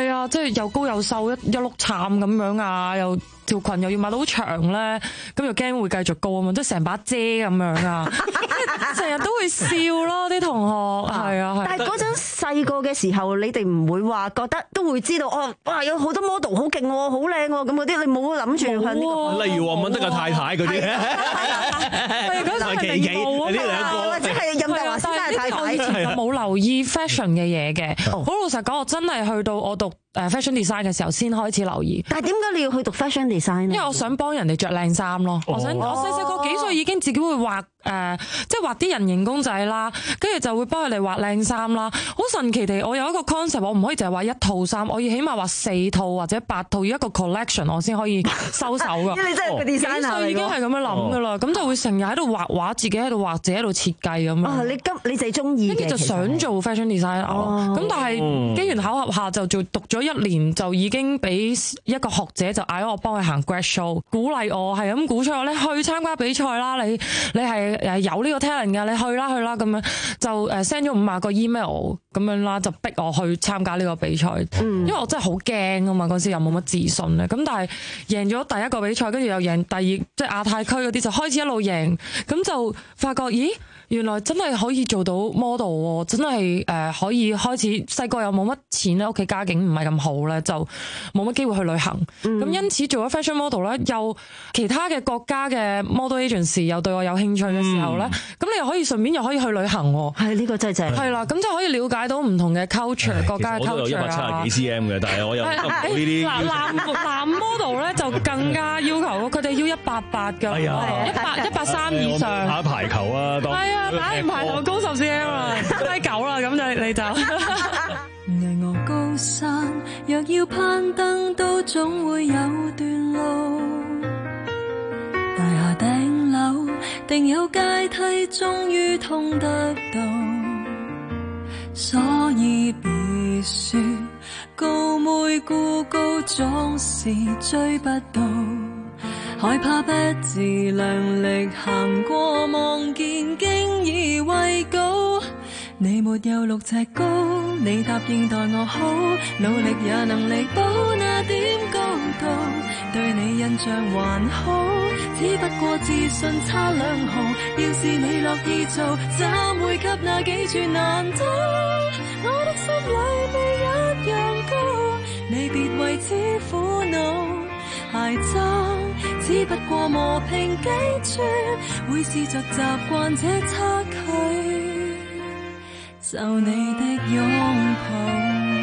係啊，即係又高又瘦，一一碌杉咁樣啊，又條裙又要買到好長咧，咁又驚會繼續高啊嘛，即係成把遮咁樣啊，成日都會笑咯啲同學，係啊係。 但係嗰陣細個嘅時候，你哋唔會話覺得都會知道哦，哇有好多 model 好勁喎，好靚喎，咁嗰啲你冇諗住向呢個。 例如黃敏德嘅太太嗰啲， 係嗰陣係名模啊嘛， 即係任達華先生嘅太太。 以前就冇留意 fashion 嘅嘢嘅，好老實講，我真係去到我讀誒 fashion design 嘅時候先開始留意。 但係點解你要去讀 fashion design 呢？ 因為我想幫人哋着靚衫咯。我想我細細個幾歲已經自己會畫誒，即係畫啲人形公仔啦，跟住就會幫佢哋畫靚衫啦。好神奇地，我有一個 concept，我唔可以淨係畫一套衫，我要起碼畫四套或者八套，要一個 collection 我先可以收手㗎。 因為你真係個 designer 嚟㗎。幾歲已經係咁樣諗㗎啦，咁就會成日喺度畫畫，自己喺度畫，自己喺度設計咁樣。 哦，你今你就係中意嘅， 跟住就想做 fashion designer 咯。咁但係機緣巧合下就做讀咗一年，就已經俾一個學者就嗌我幫佢行 grad show，鼓勵我係咁鼓吹我咧去參加比賽啦，你你係誒有呢個 talent 㗎，你去啦去啦咁樣，就誒 send 咗五萬個 email 咁樣啦，就逼我去參加呢個比賽。嗯、因為我真係好驚啊嘛，嗰時又冇乜自信咧。咁但係贏咗第一個比賽，跟住又贏第二，即係亞太區嗰啲就開始一路贏，咁就發覺咦原來真係可以做到 model 喎，真係誒可以開始細個又冇乜錢咧，屋企家境唔係咁好咧，就冇乜機會去旅行。咁、嗯、因此做咗 fashion model 咧，又其他嘅國家嘅 model agency 又對我有興趣嘅時候咧，咁、嗯、你又可以順便又可以去旅行喎。 係呢、呢個真係正。係啦，咁就可以了解到唔同嘅 culture，國家嘅 culture 啊。 我都有一百七十幾 cm 嘅，但係我又呢啲。 嗱男男 model 咧就更加要求，佢哋要一百八㗎，一百一百三以上。 打排球啊，當係啊，打完排球高十 cm 啊，低九啦，咁就你就。 巍峨高山，若要攀登，都總會有段路。大廈頂樓，定有階梯，終於通得到。所以別說高妹孤高，總是追不到。害怕不自量力行過，望見經已畏高。你沒有六尺高，你答應待我好，努力也能力保那點高度。對你印象還好，只不過自信差兩毫。要是你樂意做，怎會給那幾處難倒？我的心裏未一樣高，你別為此苦惱。鞋踭只不過磨平幾寸，會試着習慣這差距，就你的擁抱。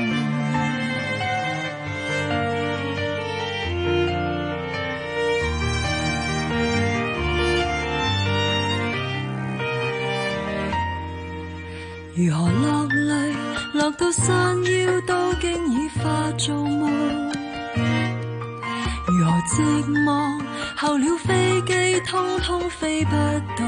如何落淚，落到山腰都經已化做夢。如何寂寞，候了飛機通通飛不動。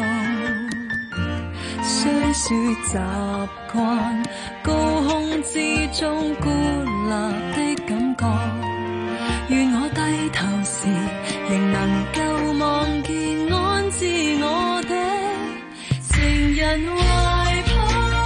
雖說習慣高空之中孤立的感覺，願我低頭時仍能夠望見安置我的情人懷抱。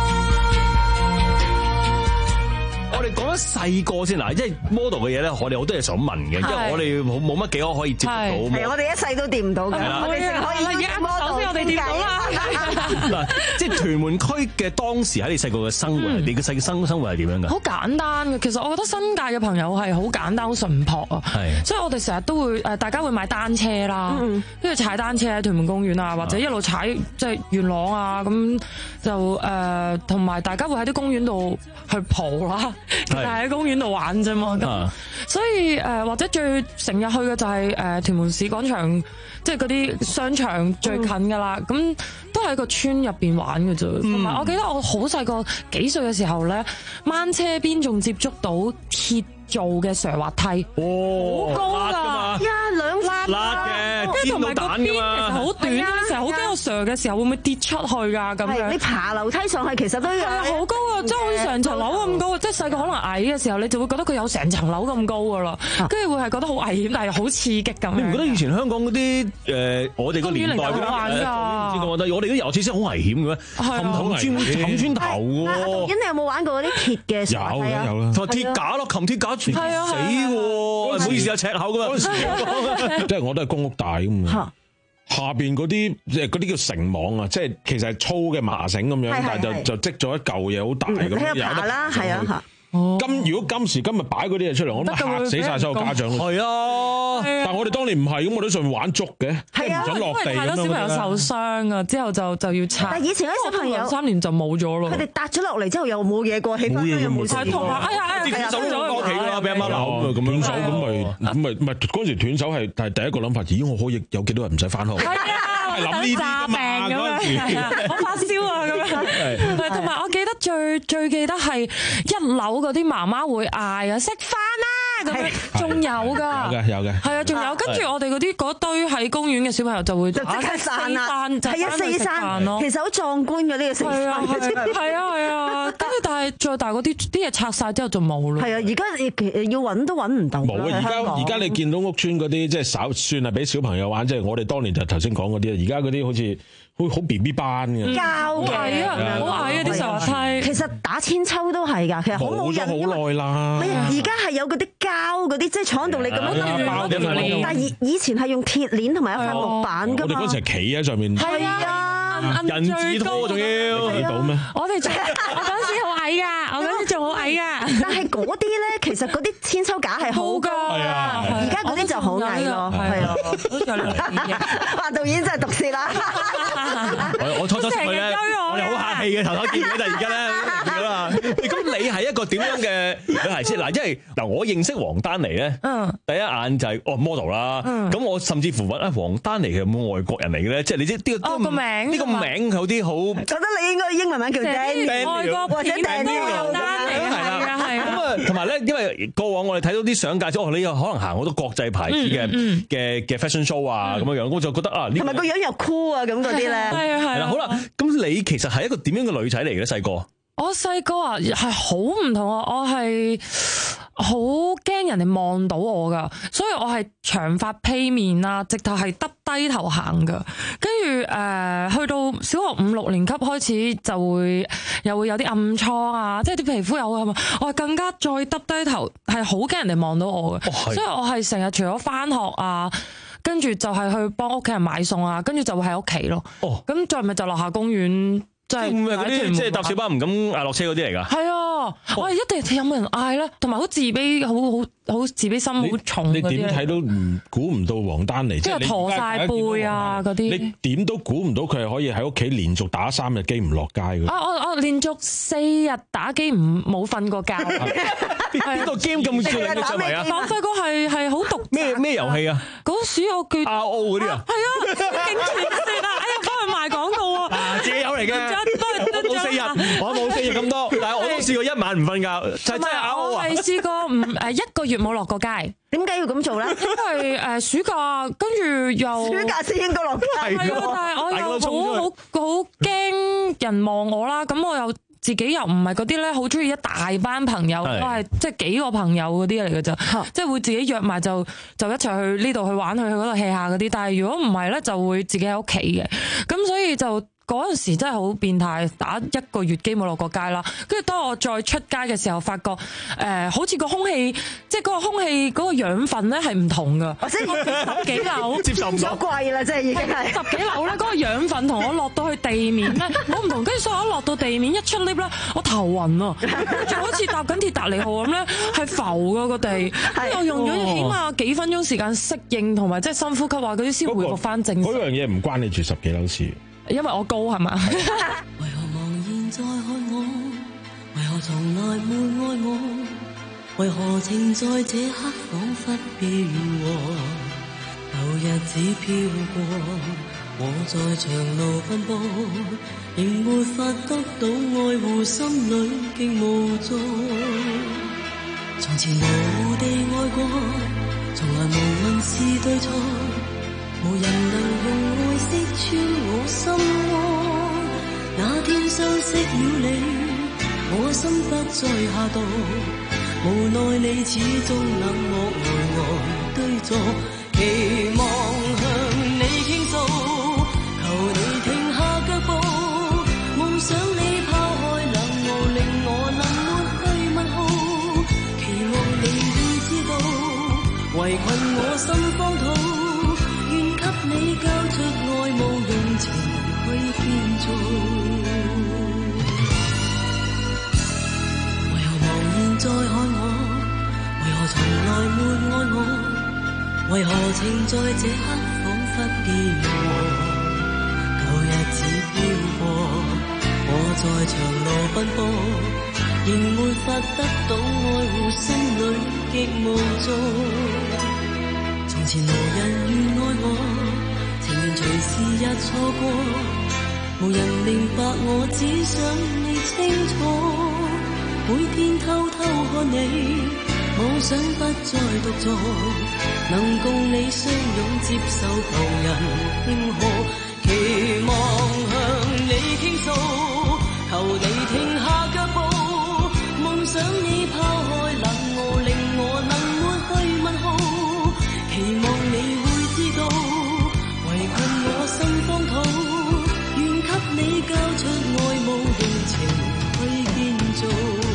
我哋講得細個先嗱，即係 model 嘅嘢咧，我哋好多嘢想問嘅，因為我哋冇冇乜幾可可以接觸到。 係我哋一世都掂唔到嘅，我哋淨可以 model。首先我哋掂到啦。 嗱，即係屯門區嘅當時喺你細個嘅生活，你嘅細個生生活係點樣㗎？ 好簡單嘅，其實我覺得新界嘅朋友係好簡單、好淳樸啊。係，所以我哋成日都會誒，大家會買單車啦，跟住踩單車喺屯門公園啊，或者一路踩即係元朗啊，咁就誒，同埋大家會喺啲公園度去蒲啦。其實喺公園度玩啫嘛，咁所以誒或者最成日去嘅就係誒屯門市廣場，即係嗰啲商場最近噶啦，咁、嗯、都係喺個村入邊玩嘅啫。同埋、嗯、我記得我好細個幾歲嘅時候咧，掹車邊仲接觸到鐵做嘅斜滑梯，哦，好高噶，呀兩粒辣嘅， 跟住同埋個邊其實好短，成日好驚我斜嘅時候會唔會跌出去㗎咁樣。 你爬樓梯上去其實都係好高啊，即係好似成層樓咁高，即係細個可能矮嘅時候，你就會覺得佢有成層樓咁高㗎啦，跟住會係覺得好危險，但係好刺激咁。 你唔覺得以前香港嗰啲誒我哋個年代嗰啲誒，我哋嗰啲遊設施好危險嘅咩？冚冚磚冚磚頭喎。 咁你有冇玩過嗰啲鐵嘅？ 有有啦，同鐵架咯，擒鐵架。 住係啊死喎！唔好意思有赤口噶嘛， 即係我都係公屋大咁嘛。下邊嗰啲即係嗰啲叫繩網啊，即係其實係粗嘅麻繩咁樣，但係就就織咗一嚿嘢好大咁樣，有得啦，係啊。 今如果今時今日擺嗰啲嘢出嚟，我都嚇死晒所有家長。 係啊， 但係我哋當年唔係咁，我哋上面玩竹嘅，即係唔准落地咁樣。 太多小朋友受傷啊，之後就就要拆。 但係以前嗰啲小朋友三年就冇咗咯。 佢哋搭咗落嚟之後又冇嘢過，起翻又冇事。 同埋哎呀哎呀， 斷手咗屋企啦，俾阿媽鬧咁斷手咁咪咁咪唔係嗰陣時斷手係，但係第一個諗法，咦我可以有幾多人唔使翻學？係啊， 係諗呢啲㗎嘛嗰陣時。 我發燒啊咁樣。係同埋我記得最最記得係一樓嗰啲媽媽會嗌啊食飯啦咁樣，仲有㗎， 有嘅有嘅， 係啊，仲有跟住我哋嗰啲嗰堆喺公園嘅小朋友就會就即刻散啦，係啊四散咯， 其實好壯觀嘅呢個四散， 係啊係啊係啊，跟住但係再大嗰啲啲嘢拆晒之後就冇咯， 係啊，而家要揾都揾唔到。 冇啊！而家而家你見到屋村嗰啲即係稍算係俾小朋友玩，即係我哋當年就頭先講嗰啲，而家嗰啲好似好好 B B 班嘅， 膠矮啊，好矮啊啲上滑梯。 其實打千秋都係㗎，其實好冇癮。 冇咗好耐啦。 而家係有嗰啲膠嗰啲，即係坐喺度你咁樣，但係以以前係用鐵鏈同埋一塊木板㗎嘛。 我哋嗰陣時企喺上面。 係啊， 人字拖仲要睇到咩？ 我哋我嗰陣時好矮㗎，我嗰陣時仲好矮㗎。 但係嗰啲咧，其實嗰啲千秋架係好㗎，而家嗰啲就好矮咯，係啊。華導演真係毒舌啦！ 我我初初識佢咧，我哋好客氣嘅，頭頭見面，但係而家咧咁啦。咁你係一個點樣嘅女孩先？嗱，因為嗱，我認識黃丹妮咧，第一眼就係哦 model 啦。咁我甚至乎問啊，黃丹妮係有冇外國人嚟嘅咧？即係你知呢個個名呢個名有啲好， 覺得你應該英文名叫 Daniel 或者 Daniel 丹妮係啊係啊。 咁啊，同埋咧，因為過往我哋睇到啲相介，哦，你又可能行好多國際牌子嘅嘅嘅 fashion show 啊，咁樣樣，我就覺得啊， 同埋個樣又 cool 啊，咁嗰啲咧。 係啊係啦，好啦，咁你其實係一個點樣嘅女仔嚟嘅咧？細個？ 我細個啊，係好唔同啊！我係好驚人哋望到我噶，所以我係長髮披面啦，直頭係耷低頭行噶。跟住誒，去到小學五六年級開始就會又會有啲暗瘡啊，即係啲皮膚有啊嘛。我係更加再耷低頭，係好驚人哋望到我嘅。哦、所以我係成日除咗返學啊，跟住就係去幫屋企人買餸啊，跟住就會喺屋企咯。哦，咁再咪就樓下公園。即係嗰啲即係搭小巴唔敢嗌落車嗰啲嚟㗎。係啊，我係一定有冇人嗌咧，同埋好自卑，好好好自卑心好重。 你點睇都唔估唔到黃丹妮， 即係駝晒背啊嗰啲。 你點都估唔到佢係可以喺屋企連續打三日機唔落街㗎。 啊！我我連續四日打機唔冇瞓過覺。 邊個 game 咁叫你上嚟啊？ 我發覺係係好毒。 咩咩遊戲啊？ 嗰時我叫 R O 嗰啲啊。 係啊，勁傳説啊！哎呀，幫佢賣廣告啊！ 嗱，自己有嚟嘅。我冇四日，我冇四日咁多，但係我都試過一晚唔瞓覺，就真係 R O 啊！ 我係試過唔誒一個月冇落過街。 點解要咁做咧？ 因為誒暑假跟住又暑假先應該落街。 係啊，但係我又好好好驚人望我啦，咁我又自己又唔係嗰啲咧，好中意一大班朋友，都係即係幾個朋友嗰啲嚟嘅咋，即係會自己約埋就就一齊去呢度去玩，去去嗰度 hea 下嗰啲。但係如果唔係咧，就會自己喺屋企嘅。咁所以就。嗰陣時真係好變態，打一個月機冇落過街啦。跟住當我再出街嘅時候，發覺誒、呃、好似個空氣，即係嗰個空氣嗰個養分咧係唔同噶。 我先十幾樓接受唔到貴啦，即係已經係十幾樓咧，嗰個養分同我落到去地面咧好唔同。跟住所以我落到地面一出 lift 咧，我頭暈啊，就好似搭緊鐵達尼號咁咧，係浮噶個地。跟住我用咗起碼幾分鐘時間適應同埋即係深呼吸話嗰啲先回復翻正常。 嗰樣嘢唔關你住十幾樓事。 因為我高係嘛？ 為何茫然再看我？為何從來沒愛我？為何情在這刻彷彿變和？舊日子飄過，我在長路奔波，仍沒法得到愛護，心裏極無助。從前無地愛過，從來無問是對錯。無人能用愛識穿我心窩，那天相識了你，我心不再下墮，無奈你始終冷漠呆呆對坐，期望向你傾訴，求你停下腳步，夢想你拋開冷傲，令我能抹去問號，期望你圍困我心荒土，願給你交出愛慕用情去建造。為何茫然再看我？為何從來沒愛我？為何情在這刻彷彿變和？舊日子飄過，我在長路奔波，仍沒法得到愛護，心裏極無助。從前無人願愛我，情緣隨時日錯過，無人明白我，只想你清楚。每天偷偷看你，妄想不再獨坐，能共你相擁接受旁人慶賀，期望向你傾訴，求你停下腳步。夢想你拋開冷傲，令我能抹去問號。期望你會知道，圍困我心荒土，願給你交出愛慕，用情去建造。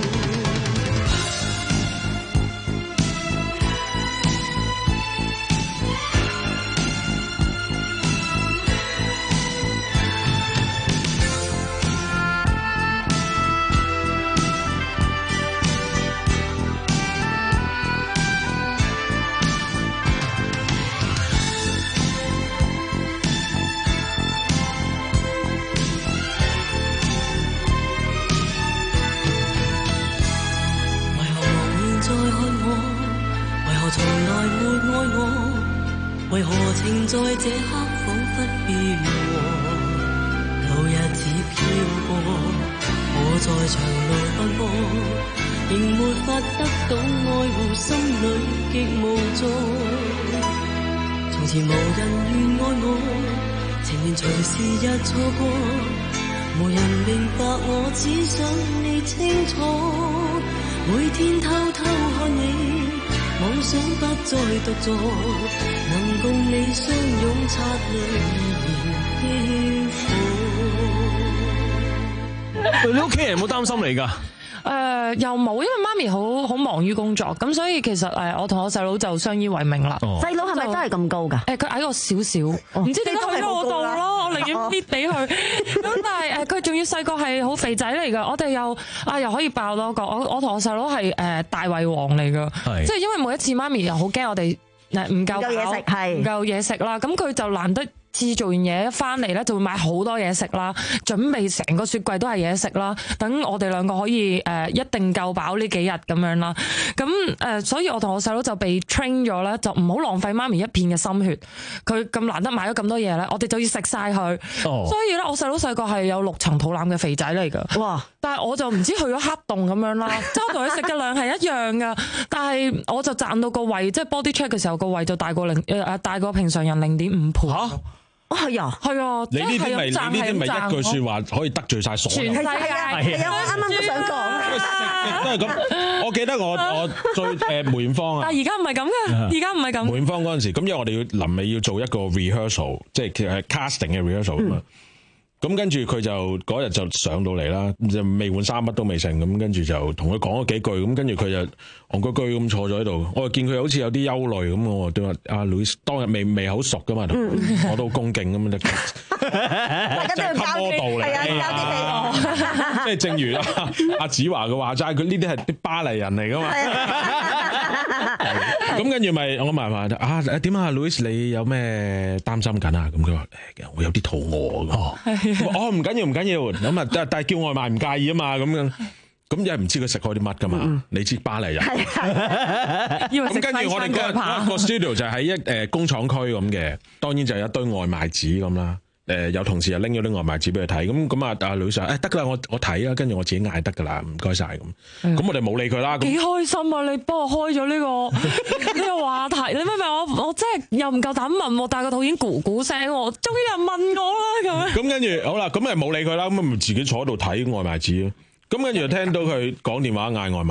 為何情在這刻彷彿變和？舊日子飄過，我在長路奔波，仍沒法得到愛護，心裏極無助。從前無人願愛我，情緣隨時日錯過，無人明白我，只想你清楚。每天偷偷看你，妄想不再獨坐，能共你相擁擦淚燃火。你屋企人有冇擔心你㗎？ 誒、呃、又冇，因為媽咪好好忙於工作，咁所以其實誒我同我細佬就相依為命啦。 細佬係咪都係咁高㗎？ 誒佢矮我少少，唔、哦、知點解去咗我度咯，我寧願搣俾佢。咁但係誒佢仲要細個係好肥仔嚟㗎，我哋又啊又可以爆多個，我我同我細佬係誒大胃王嚟㗎，即係因為每一次媽咪又好驚我哋誒唔夠嘢食，係唔夠嘢食啦，咁佢就難得。次做完嘢翻嚟咧，就會買好多嘢食啦，準備成個雪櫃都係嘢食啦，等我哋兩個可以誒、呃、一定夠飽呢幾日咁樣啦。咁誒、呃，所以我同我細佬就被 train 咗咧，就唔好浪費媽咪一片嘅心血。佢咁難得買咗咁多嘢咧，我哋就要食晒佢。Oh. 所以咧，我細佬細個係有六層肚腩嘅肥仔嚟㗎。哇！但係我就唔知去咗黑洞咁樣啦，即係我同佢食嘅量係一樣㗎，但係我就賺到個胃，即係 body check 嘅時候個胃就大過零誒大過平常人零點五倍。啊係啊， 係啊， 你呢啲咪你呢啲咪一句説話可以得罪晒所有人。 全世界係啊，我啱啱都想講。 食都係咁。我記得我我最誒梅艷芳啊。 但係而家唔係咁嘅，而家唔係咁。 梅艷芳嗰陣時，咁因為我哋要臨尾要做一個 rehearsal，即係其實係 casting 嘅 rehearsal 啊嘛。咁跟住佢就嗰日就上到嚟啦，就未換衫乜都未成，咁跟住就同佢講咗幾句，咁跟住佢就戇居居咁坐咗喺度。我見佢好似有啲憂慮咁，我都話阿 Louis 當日未未好熟噶嘛，嗯、我都好恭敬咁樣。 大家都要交啲，係啊，交啲俾我。 即係正如阿阿子華嘅話齋，佢呢啲係啲巴黎人嚟噶嘛。咁跟住咪我問問啊點啊 Louis 你有咩擔心緊啊？咁佢話我有啲肚餓㗎。哦哦唔緊要唔緊要，咁啊但但係叫外賣唔介意啊嘛，咁樣咁因為唔知佢食開啲乜噶嘛，嗯、你知巴黎人。咁跟住我哋個個 studio 就喺一誒工廠區咁嘅，當然就有一堆外賣紙咁啦。誒有同事又拎咗啲外賣紙俾佢睇，咁咁啊阿女上誒得噶啦，我我睇啦，跟住我自己嗌得噶啦，唔該晒咁。咁我哋冇理佢啦。 幾開心啊！你幫我開咗呢個呢個話題，你明唔明？我我真係又唔夠膽問，但係個肚已經咕咕聲，終於有人問我啦咁。 咁跟住好啦，咁咪冇理佢啦，咁咪自己坐喺度睇外賣紙咯。咁跟住就聽到佢講電話嗌外賣啦。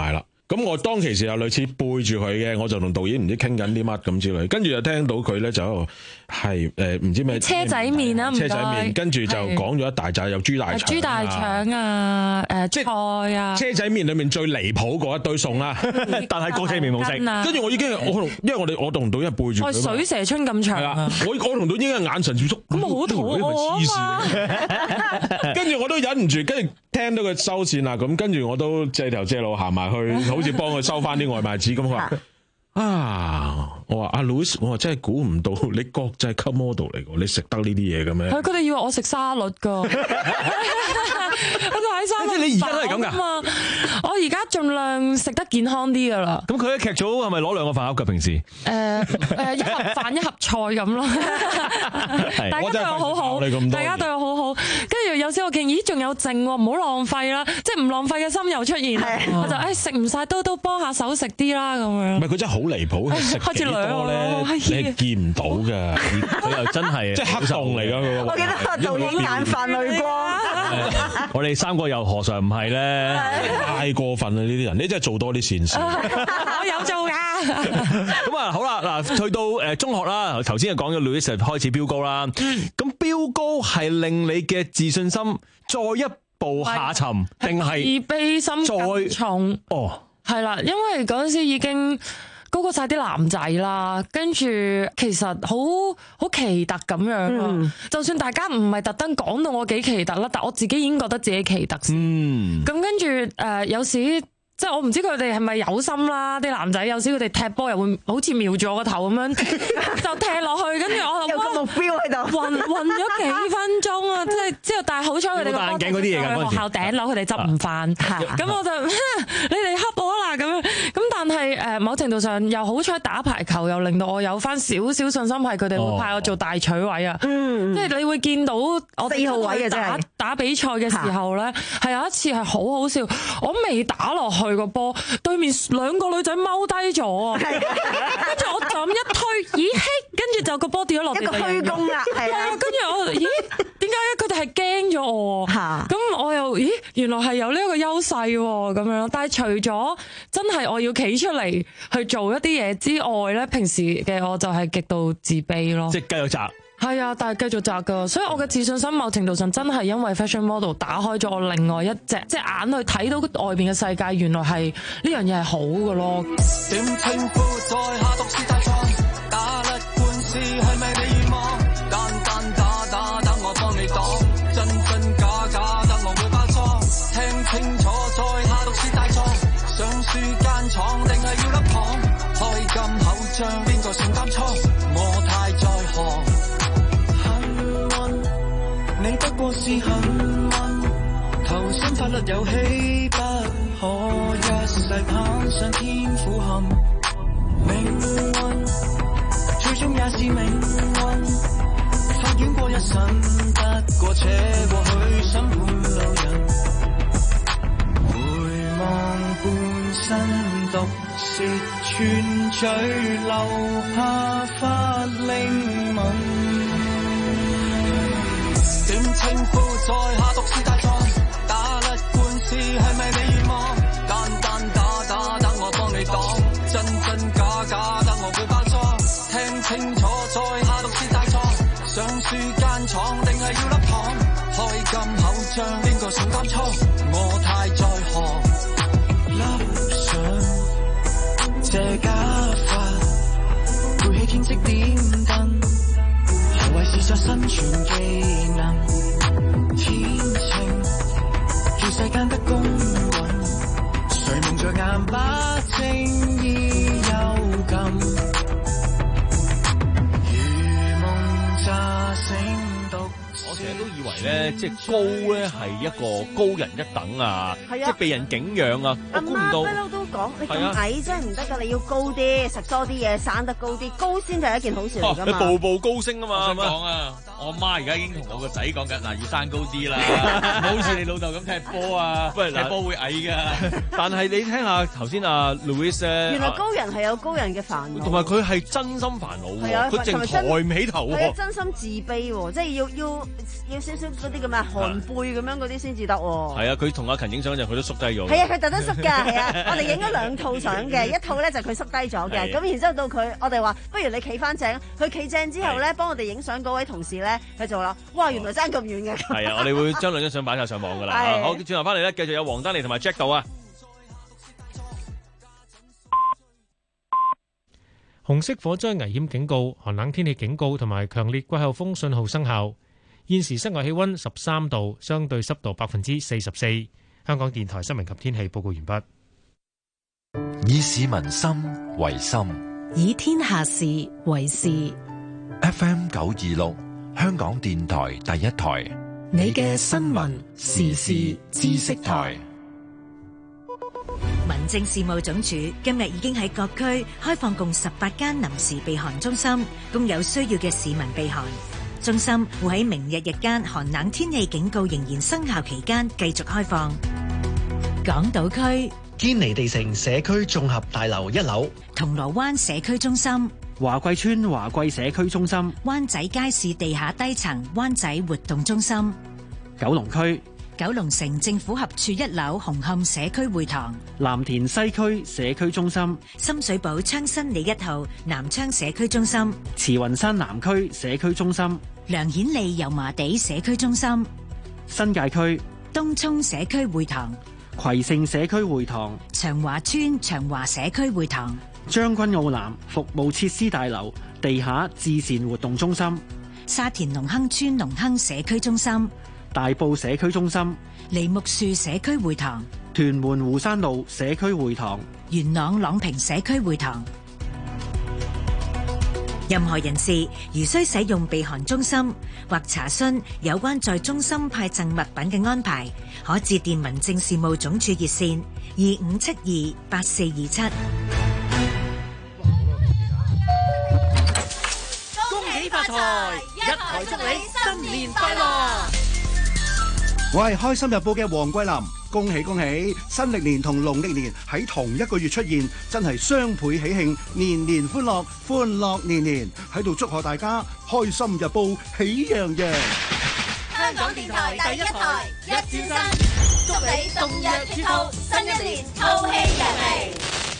咁我當其時又類似背住佢嘅，我就同導演唔知傾緊啲乜咁之類，跟住就聽到佢咧就喺度係誒唔知咩車仔麵啊，唔該車仔麵，跟住就講咗一大紮有豬大腸、 豬大腸啊，誒菜啊， 車仔麵裏面最離譜嗰一堆餸啦， 但係個車麵冇食， 跟住我已經我同因為我哋我同導演係背住佢， 我水蛇春咁長啊， 我我同導演嘅眼神接觸， 咁我好肚餓啊嘛，跟住我都忍唔住，跟住聽到佢收線啦，咁跟住我都借頭借路行埋去，好似幫佢收翻啲外賣紙咁。佢話啊，我話阿 Louis， 我話真係估唔到你國際級 model 嚟㗎，你食得呢啲嘢嘅咩？ 係佢哋以為我食沙律㗎，我就喺沙律。 即係你而家都係咁㗎嘛？我而家盡量食得健康啲㗎啦。 咁佢喺劇組係咪攞兩個飯盒㗎？平時誒誒一盒飯一盒菜咁咯。大家對我好好，大家對我好好。跟住有時我見咦仲有剩喎，唔好浪費啦，即係唔浪費嘅心又出現。我就誒食唔晒都都幫下手食啲啦咁樣。 唔係佢真係好離譜，食幾多咧？你係見唔到㗎， 佢又真係即係黑洞嚟㗎佢。 我記得導演眼泛淚光。 我哋三個又何嘗唔係咧？ 太過分啦！呢啲人，你真係做多啲善事。 我有做㗎。 咁啊，好啦，嗱，去到誒中學啦，頭先就講咗 Louis 開始飆高啦。咁飆高係令你嘅自信心再一步下沉，定係自卑心更重？ 哦， 係啦，因為嗰陣時已經高過晒啲男仔啦，跟住其實好好奇特咁樣啊！嗯、就算大家唔係特登講到我幾奇特啦，但我自己已經覺得自己奇特先。嗯，咁跟住誒，有時。即係我唔知佢哋係咪有心啦，啲男仔有時佢哋踢波又會好似瞄住我個頭咁樣就踢落去，跟住我有個目標喺度， 暈暈咗幾分鐘啊！即係之後，但係好彩佢哋個波踢喺學校頂樓，佢哋執唔翻，咁我就你哋恰我啦咁樣。咁但係誒某程度上又好彩打排球又令到我有翻少少信心，係佢哋會派我做大取位啊！嗯，即係你會見到我四號位嘅打打比賽嘅時候咧，係有一次係好好笑，我未打落去。個波對面兩個女仔踎低咗啊，跟住我就咁一推，咦嘿，跟住就個波跌咗落地，一個虛功啦，係啊，跟住我咦，點解佢哋係驚咗我？咁我又咦，原來係有呢一個優勢咁樣。但係除咗真係我要企出嚟去做一啲嘢之外咧，平時嘅我就係極度自卑咯， 即係繼續摘。 係啊，但係繼續摘噶，所以我嘅自信心某程度上真係因為 fashion model 打開咗我另外一隻即係眼去睇到外邊嘅世界，原來係呢樣嘢係好嘅咯。點稱呼在下毒是大錯，打甩官司係咪你願望？單單打打等我幫你擋，真真假假等我會包裝。聽清楚在下毒是大錯，上書間廠定係要粒糖？開金口將邊個承擔錯？我太在行。你不過是幸運，投身法律遊戲不可一世攀上天苦陷。命運最終也是命運，法院過一審不過且過去審判路人。回望半生毒舌串嘴，留下法令紋。點稱呼在下毒是大錯，打甩官司係咪你願望？單單打打等我幫你擋，真真假假等我會包裝。聽清楚在下毒是大錯，上書間廠定係要粒糖？開金口將邊個承擔錯？我太在行，笠上這假髮，背起天色點燈。為是在生存技能，天晴叫世間不公允，誰蒙着眼把正義幽禁，如夢乍醒。 我成日都以為咧，即係高咧係一個高人一等啊，即係被人敬仰啊。我估唔到。 阿媽不嬲都講，你咁矮真係唔得噶，你要高啲，食多啲嘢，生得高啲，高先就係一件好事嚟噶嘛。 你步步高升啊嘛。 我想講啊，我媽而家已經同我個仔講緊，嗱要生高啲啦，唔好似你老豆咁踢波啊，踢波會矮噶。 但係你聽下頭先阿 Louis 咧， 原來高人係有高人嘅煩惱， 同埋佢係真心煩惱喎，佢淨抬唔起頭喎。 係啊，真心自卑喎，即係要要要少少嗰啲啲咁嘅寒背咁樣嗰啲先至得喎。 係啊，佢同阿勤影相嗰陣，佢都縮低咗。 係啊，佢特登縮㗎，係啊，我哋影咗兩套相嘅，一套咧就佢縮低咗嘅，咁然之後到佢，我哋話不如你企翻正，佢企正之後咧，幫我哋影相嗰位同事咧，佢就話：哇，原來爭咁遠嘅。 係啊，我哋會將兩張相擺晒上網㗎啦。好，轉頭翻嚟咧，繼續有黃丹妮同埋 Jack 度啊。 紅色火災危險警告、寒冷天氣警告同埋強烈季候風信號生效。現時室外氣溫十三度，相對濕度百分之四十四。香港電台新聞及天氣報告完畢。 以市民心為心， 以天下事為事。 F M 九二六，香港電台第一台， 你嘅新聞時事知識台。 民政事務總署今日已經喺各區開放共十八間臨時避寒中心，供有需要嘅市民避寒。中心會喺明日日間寒冷天氣警告仍然生效期間繼續開放。港島區堅尼地城社區綜合大樓一樓、 銅鑼灣社區中心、 華貴村華貴社區中心、 灣仔街市地下低層灣仔活動中心、 九龍區九龍城政府合署一樓紅磡社區會堂、 藍田西區社區中心、 深水埗昌新里一號南昌社區中心、 慈雲山南區社區中心、 梁顯利油麻地社區中心、 新界區東涌社區會堂、 葵盛社區會堂、 長華村長華社區會堂、 將軍澳南服務設施大樓地下至善活動中心、 沙田隆亨村隆亨社區中心、 大埔社區中心、 梨木樹社區會堂、 屯門湖山路社區會堂、 元朗朗屏社區會堂。任何人士如需使用避寒中心或查詢有關在中心派贈物品嘅安排，可致電民政事務總署熱線二五七二八四二七。 恭喜發財，一台祝你新年快樂！ 我係開心日報嘅黃桂林，恭喜恭喜！新曆年同農曆年喺同一個月出現，真係雙倍喜慶，年年歡樂，歡樂年年。喺度祝賀大家開心日報喜洋洋。 香港電台第一台一轉身，祝你動躍脫兔，新一年兔氣揚眉。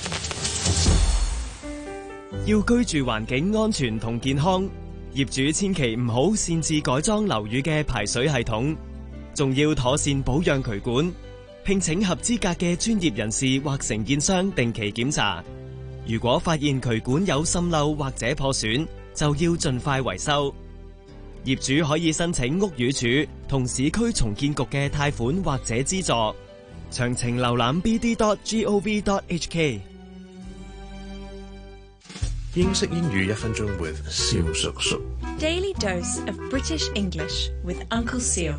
要居住環境安全同健康，業主千祈唔好擅自改裝樓宇嘅排水系統。仲要妥善保養渠管，聘請合資格嘅專業人士或承建商定期檢查。如果發現渠管有滲漏或者破損，就要盡快維修。業主可以申請屋宇署同市區重建局嘅貸款或者資助。詳情瀏覽 b d dot gov dot h k。 英式英語一分鐘 with 蕭叔叔。 Daily dose of British English with Uncle Seal。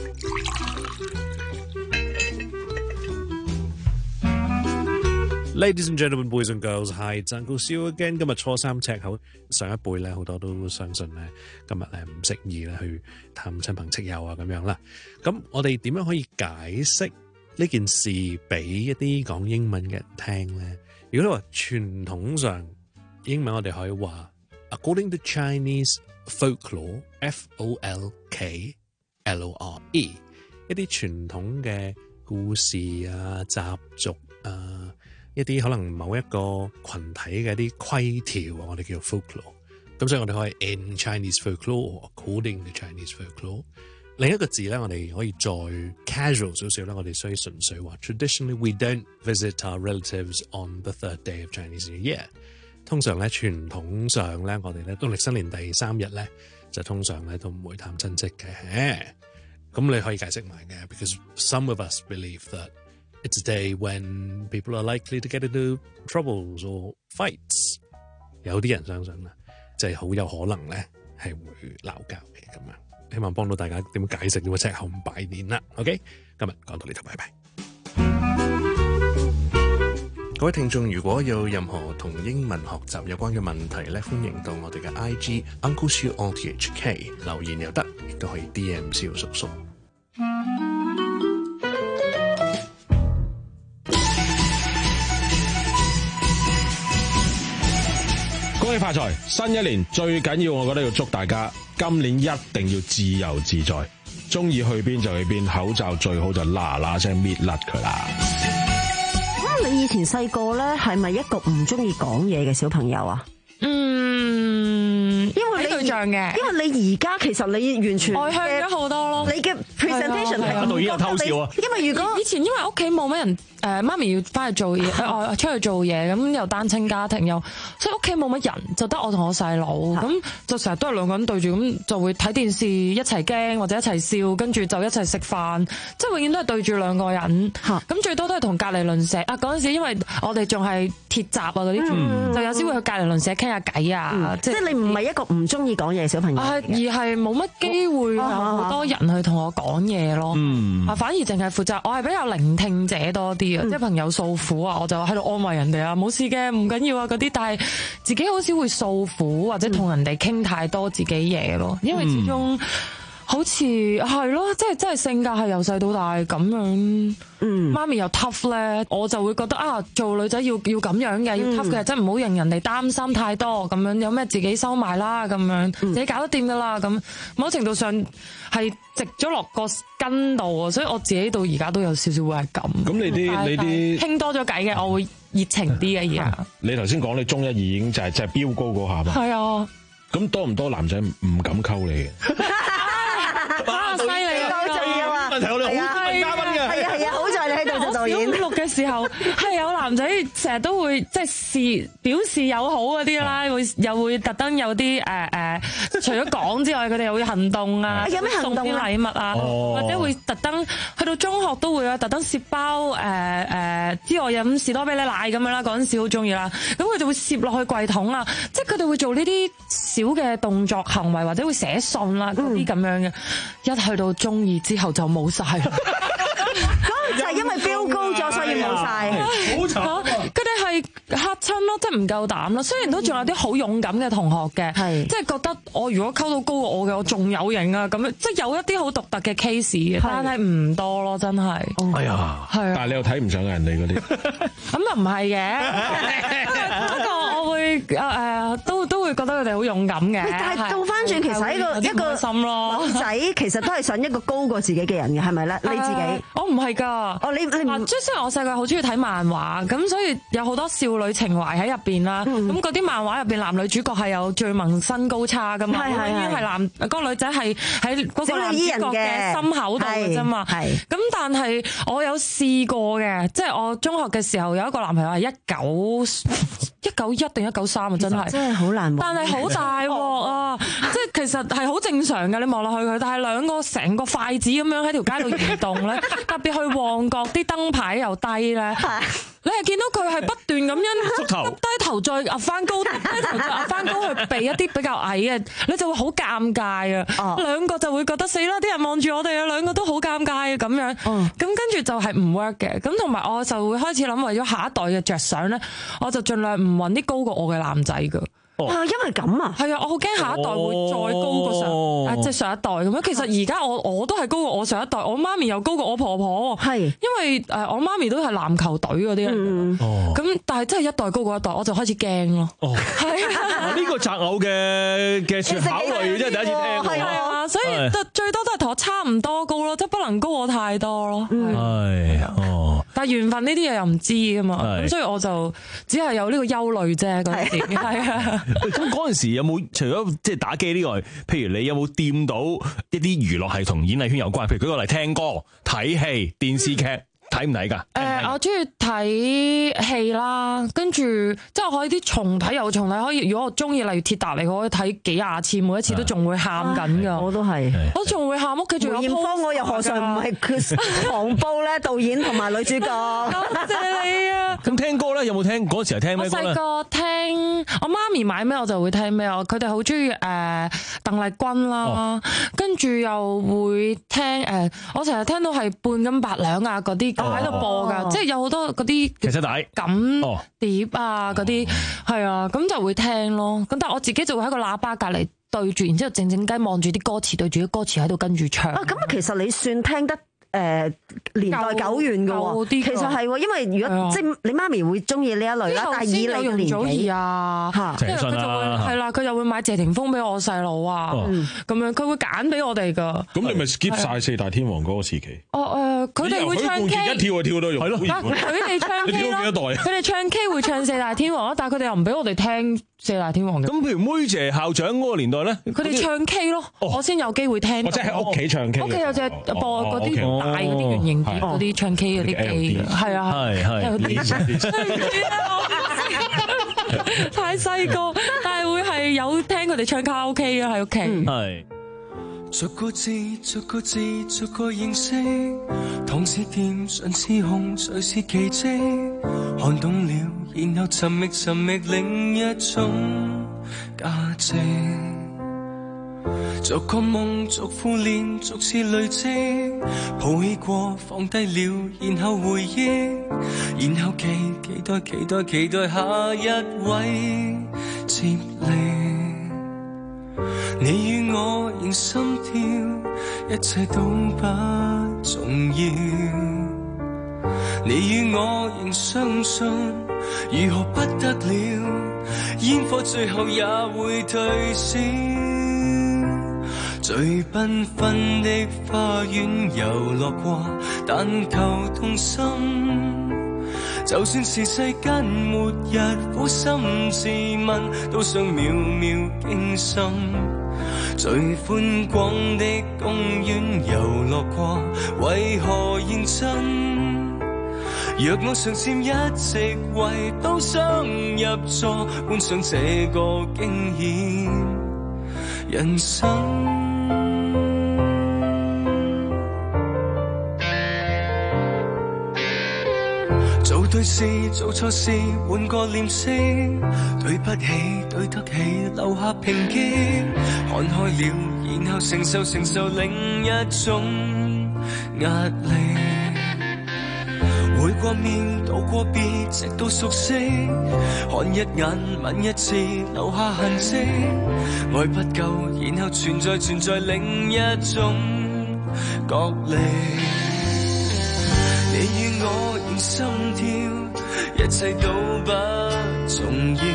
Ladies and gentlemen, boys and girls, hi, it's Uncle Seal again。今日初三赤口，上一輩咧好多都相信咧，今日咧唔適宜咧去探親朋戚友啊咁樣啦。咁我哋點樣可以解釋呢件事俾一啲講英文嘅人聽咧？如果你話傳統上英文，我哋可以話 according to Chinese folklore, F O L K L O R E， 一啲傳統嘅故事啊、習俗啊。一啲可能某一個群體嘅一啲規條，我哋叫 folklore。咁所以我哋可以 in Chinese folklore according to Chinese folklore。另一個字咧，我哋可以再 casual 少少啦。我哋所以純粹話 traditionally we don't visit our relatives on the third day of Chinese New Year。通常咧傳統上咧，我哋咧農曆新年第三日咧，就通常咧都唔會探親戚嘅。咁你可以解釋埋嘅 ，because some of us believe that it's a day when people are likely to get into troubles or fights。有啲人相信啦，即係好有可能咧係會鬧交嘅咁樣。希望幫到大家點解釋呢個赤口唔拜年啦。OK， 今日講到呢度，拜拜。 各位聽眾，如果有任何同英文學習有關嘅問題咧，歡迎到我哋嘅 I G Uncle Siu O T H K 留言又得，亦都可以 D M 蕭叔叔。 恭喜發財！新一年最緊要，我覺得要祝大家今年一定要自由自在。 中意去邊就去邊，口罩最好就嗱嗱聲搣甩佢啦。 咁你以前細個咧係咪一個唔中意講嘢嘅小朋友啊？ 嗯， 因為你對象嘅， 因為你而家其實你完全外向咗好多咯。 你嘅 presentation 係導演有偷笑啊！ 因為如果以前因為屋企冇乜人。誒媽咪要翻去做嘢，我出去做嘢，咁又單親家庭又，所以屋企冇乜人，就得我同我細佬，咁就成日都係兩個人對住，咁就會睇電視一齊驚或者一齊笑，跟住就一齊食飯，即係永遠都係對住兩個人，咁最多都係同隔離鄰舍啊嗰陣時，因為我哋仲係鐵閘啊嗰啲，嗯、就有時會去隔離鄰舍傾下偈啊，嗯、即係你唔係一個唔中意講嘢嘅小朋友，而係冇乜機會有好多人去同我講嘢咯，啊、嗯、反而淨係負責，我係比較聆聽者多啲。即係朋友訴苦啊，我就喺度安慰人哋啊，冇事嘅，唔緊要啊嗰啲，但係自己好少會訴苦或者同人哋傾太多自己嘢咯，因為始終好似係咯，即係真係性格係由細到大咁樣。嗯，媽咪又 tough 咧，我就會覺得啊，做女仔要要咁樣嘅，要 tough 嘅，即係唔好令人哋擔心太多咁樣，有咩自己收埋啦咁樣，自己搞得掂噶啦咁。某程度上係植咗落個根度啊，所以我自己到而家都有少少會係咁。咁你啲你啲傾多咗偈嘅，我會熱情啲嘅而家。你頭先講你中一二已經就係就係飆高嗰下嘛？係啊。咁多唔多男仔唔敢溝你嘅？啊！犀利啊！好重要啊！問題我哋好問嘉賓嘅。係啊係啊，好在你喺度做導演。錄嘅時候係有男仔成日都會即係示表示友好嗰啲啦，會又會特登有啲誒誒，除咗講之外，佢哋又會行動啊，有咩行動啊？送啲禮物啊，或者會特登去到中學都會啊，特登攝包誒誒，之外飲士多啤梨奶咁樣啦，嗰陣時好中意啦。咁佢就會攝落去櫃桶啊，即係佢哋會做呢啲小嘅動作行為，或者會寫信啦嗰啲咁樣嘅。一去到中二之後就冇晒啦，就係因為飆高咗，所以冇晒。好慘！佢哋係嚇親咯，即係唔夠膽咯。雖然都仲有啲好勇敢嘅同學嘅，即係覺得我如果溝到高過我嘅，我仲有型啊咁樣，即係有一啲好獨特嘅 case 嘅，但係唔多咯，真係。哎呀，係，但係你又睇唔上人哋嗰啲，咁又唔係嘅。不過我會誒誒，都都會覺得佢哋好勇敢嘅。但係倒翻轉，其實一個一個心咯，女仔其實都係想一個高過自己嘅人嘅，係咪咧？你自己？我唔係㗎。哦，你你唔即係雖然我細個好中意睇漫畫，咁所以有好多少女情懷喺入邊啦。咁嗰啲漫畫入邊男女主角係有最萌身高差㗎嘛，永遠係男嗰個女仔係喺嗰個男主角嘅心口度嘅啫嘛。係。咁但係我有試過嘅，即係我中學嘅時候有一個男朋友係一九一九一定一九三啊，真係。真係好難忘。但係好大鑊啊！即係其實係好正常嘅，你望落去佢，但係兩個成個筷子咁樣喺條街度移動咧，特別去旺角啲燈牌又低咧，你係見到佢係不斷咁樣耷低頭再壓翻高，低頭再壓翻高去避一啲比較矮嘅，你就會好尷尬啊！兩個就會覺得死啦，啲人望住我哋啊，兩個都好尷尬啊咁樣，咁跟住就係唔 work 嘅，咁同埋我就會開始諗為咗下一代嘅着想咧，我就盡量唔揾啲高過我嘅男仔噶。啊，因為咁啊，係啊，我好驚下一代會再高過上，哦、即係上一代咁樣。其實而家我我都係高過我上一代，我媽咪又高過我婆婆。係，因為誒我媽咪都係籃球隊嗰啲人。嗯，咁但係真係一代高過一代，我就開始驚咯。哦，係啊，呢個擇偶嘅嘅考慮真係第一次聽。係啊，所以最多都係同我差唔多高咯，即係不能高我太多咯。係，哦。但係緣分呢啲嘢又唔知㗎嘛，咁所以我就只係有呢個憂慮啫。嗰陣時係啊。咁嗰陣時有冇除咗即係打機呢外，譬如你有冇掂到一啲娛樂係同演藝圈有關？譬如舉個例，聽歌、睇戲、電視劇。嗯睇唔睇噶？誒、呃，我中意睇戲啦，跟住即係可以啲重睇又重睇，可以如果我中意，例如鐵達尼，我可以睇幾廿次，每一次都仲會喊緊噶。我都係，我仲會喊，屋企仲有。梅艷芳，我又何嘗唔係佢狂煲咧？導演同埋女主角。多謝你啊！咁聽歌咧，有冇聽嗰時係聽咩歌咧？我細個聽，我媽咪買咩我就會聽咩啊！佢哋好中意誒鄧麗君啦，哦、跟住又會聽誒、呃，我成日聽到係半斤八兩啊嗰啲。喺度播噶，即係有好多嗰啲其實帶咁碟啊，嗰啲係啊，咁就會聽咯。咁但係我自己就會喺個喇叭隔籬對住，然之後靜靜雞望住啲歌詞，對住啲歌詞喺度跟住唱。啊，咁其實你算聽得誒年代久遠嘅喎。其實係喎，因為如果即係你媽咪會中意呢一類啦，但係以你嘅年紀啊， 嚇， 因為佢就會係啦，佢就會買謝霆鋒俾我細佬啊，咁樣佢會揀俾我哋㗎。 咁你咪 skip 晒四大天王嗰個時期？ 哦誒，佢哋會唱 K， 一跳就跳到用。係咯， 佢哋唱 K 咯。佢哋唱 K 會唱四大天王咯，但係佢哋又唔俾我哋聽四大天王嘅。 咁譬如妹姐校長嗰個年代咧， 佢哋唱 K 咯，我先有機會聽。 我即係喺屋企唱 K。 屋企有隻播嗰啲大嗰啲圓形碟嗰啲唱 K 嗰啲機，係啊係係。太細個，但係會係有聽佢哋唱卡拉 OK 啊喺屋企。 係。 逐個字，逐個字，逐個認識。糖是甜，唇是紅，誰是奇蹟？看懂了，然後尋覓尋覓另一種價值。逐個夢，逐副臉，逐次累積。抱起過，放低了，然後回憶，然後期期待期待期待下一位接力。你與我仍心跳，一切都不重要。你與我仍相信，如何不得了？煙火最後也會退燒。最繽紛的花園遊樂過，但求痛心。就算是世間末日，苦心自問，都想秒秒驚心。最寬廣的公園遊樂過，為何認真？若我常佔一席位，都想入座，觀賞這個驚險人生。做對事，做錯事，換個臉色。對不起，對得起，留下抨擊。看開了，然後承受承受另一種壓力。會過面，道過別，直到熟悉。看一眼，吻一次，留下痕跡。愛不夠，然後存在存在另一種角力。你與我仍心跳，一切都不重要。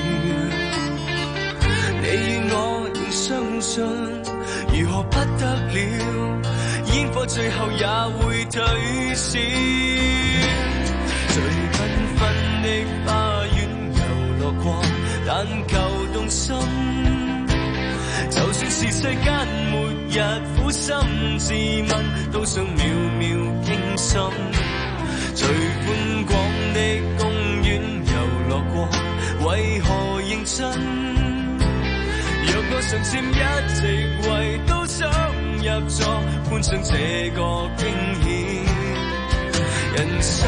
你與我仍相信，如何不得了？煙火最後也會退燒。最繽紛的花園遊樂過，但求動心。就算是世間末日，苦心自問，都想秒秒驚心。最寬廣的公園遊樂過，為何認真？若我常佔一席位，都想入座，觀賞這個驚險人生。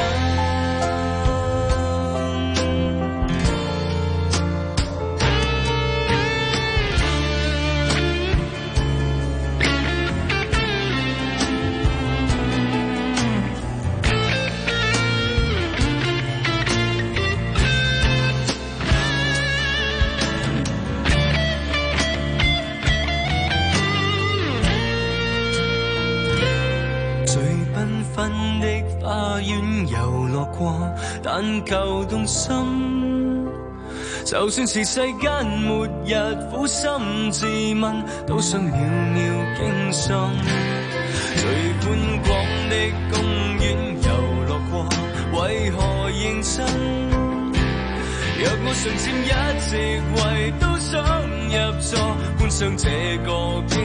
花園遊樂過，但求動心。就算是世間末日，苦心自問，都想秒秒驚心。最寬廣的公園遊樂過，為何認真？若我常佔一席位，都想入座，觀賞這個驚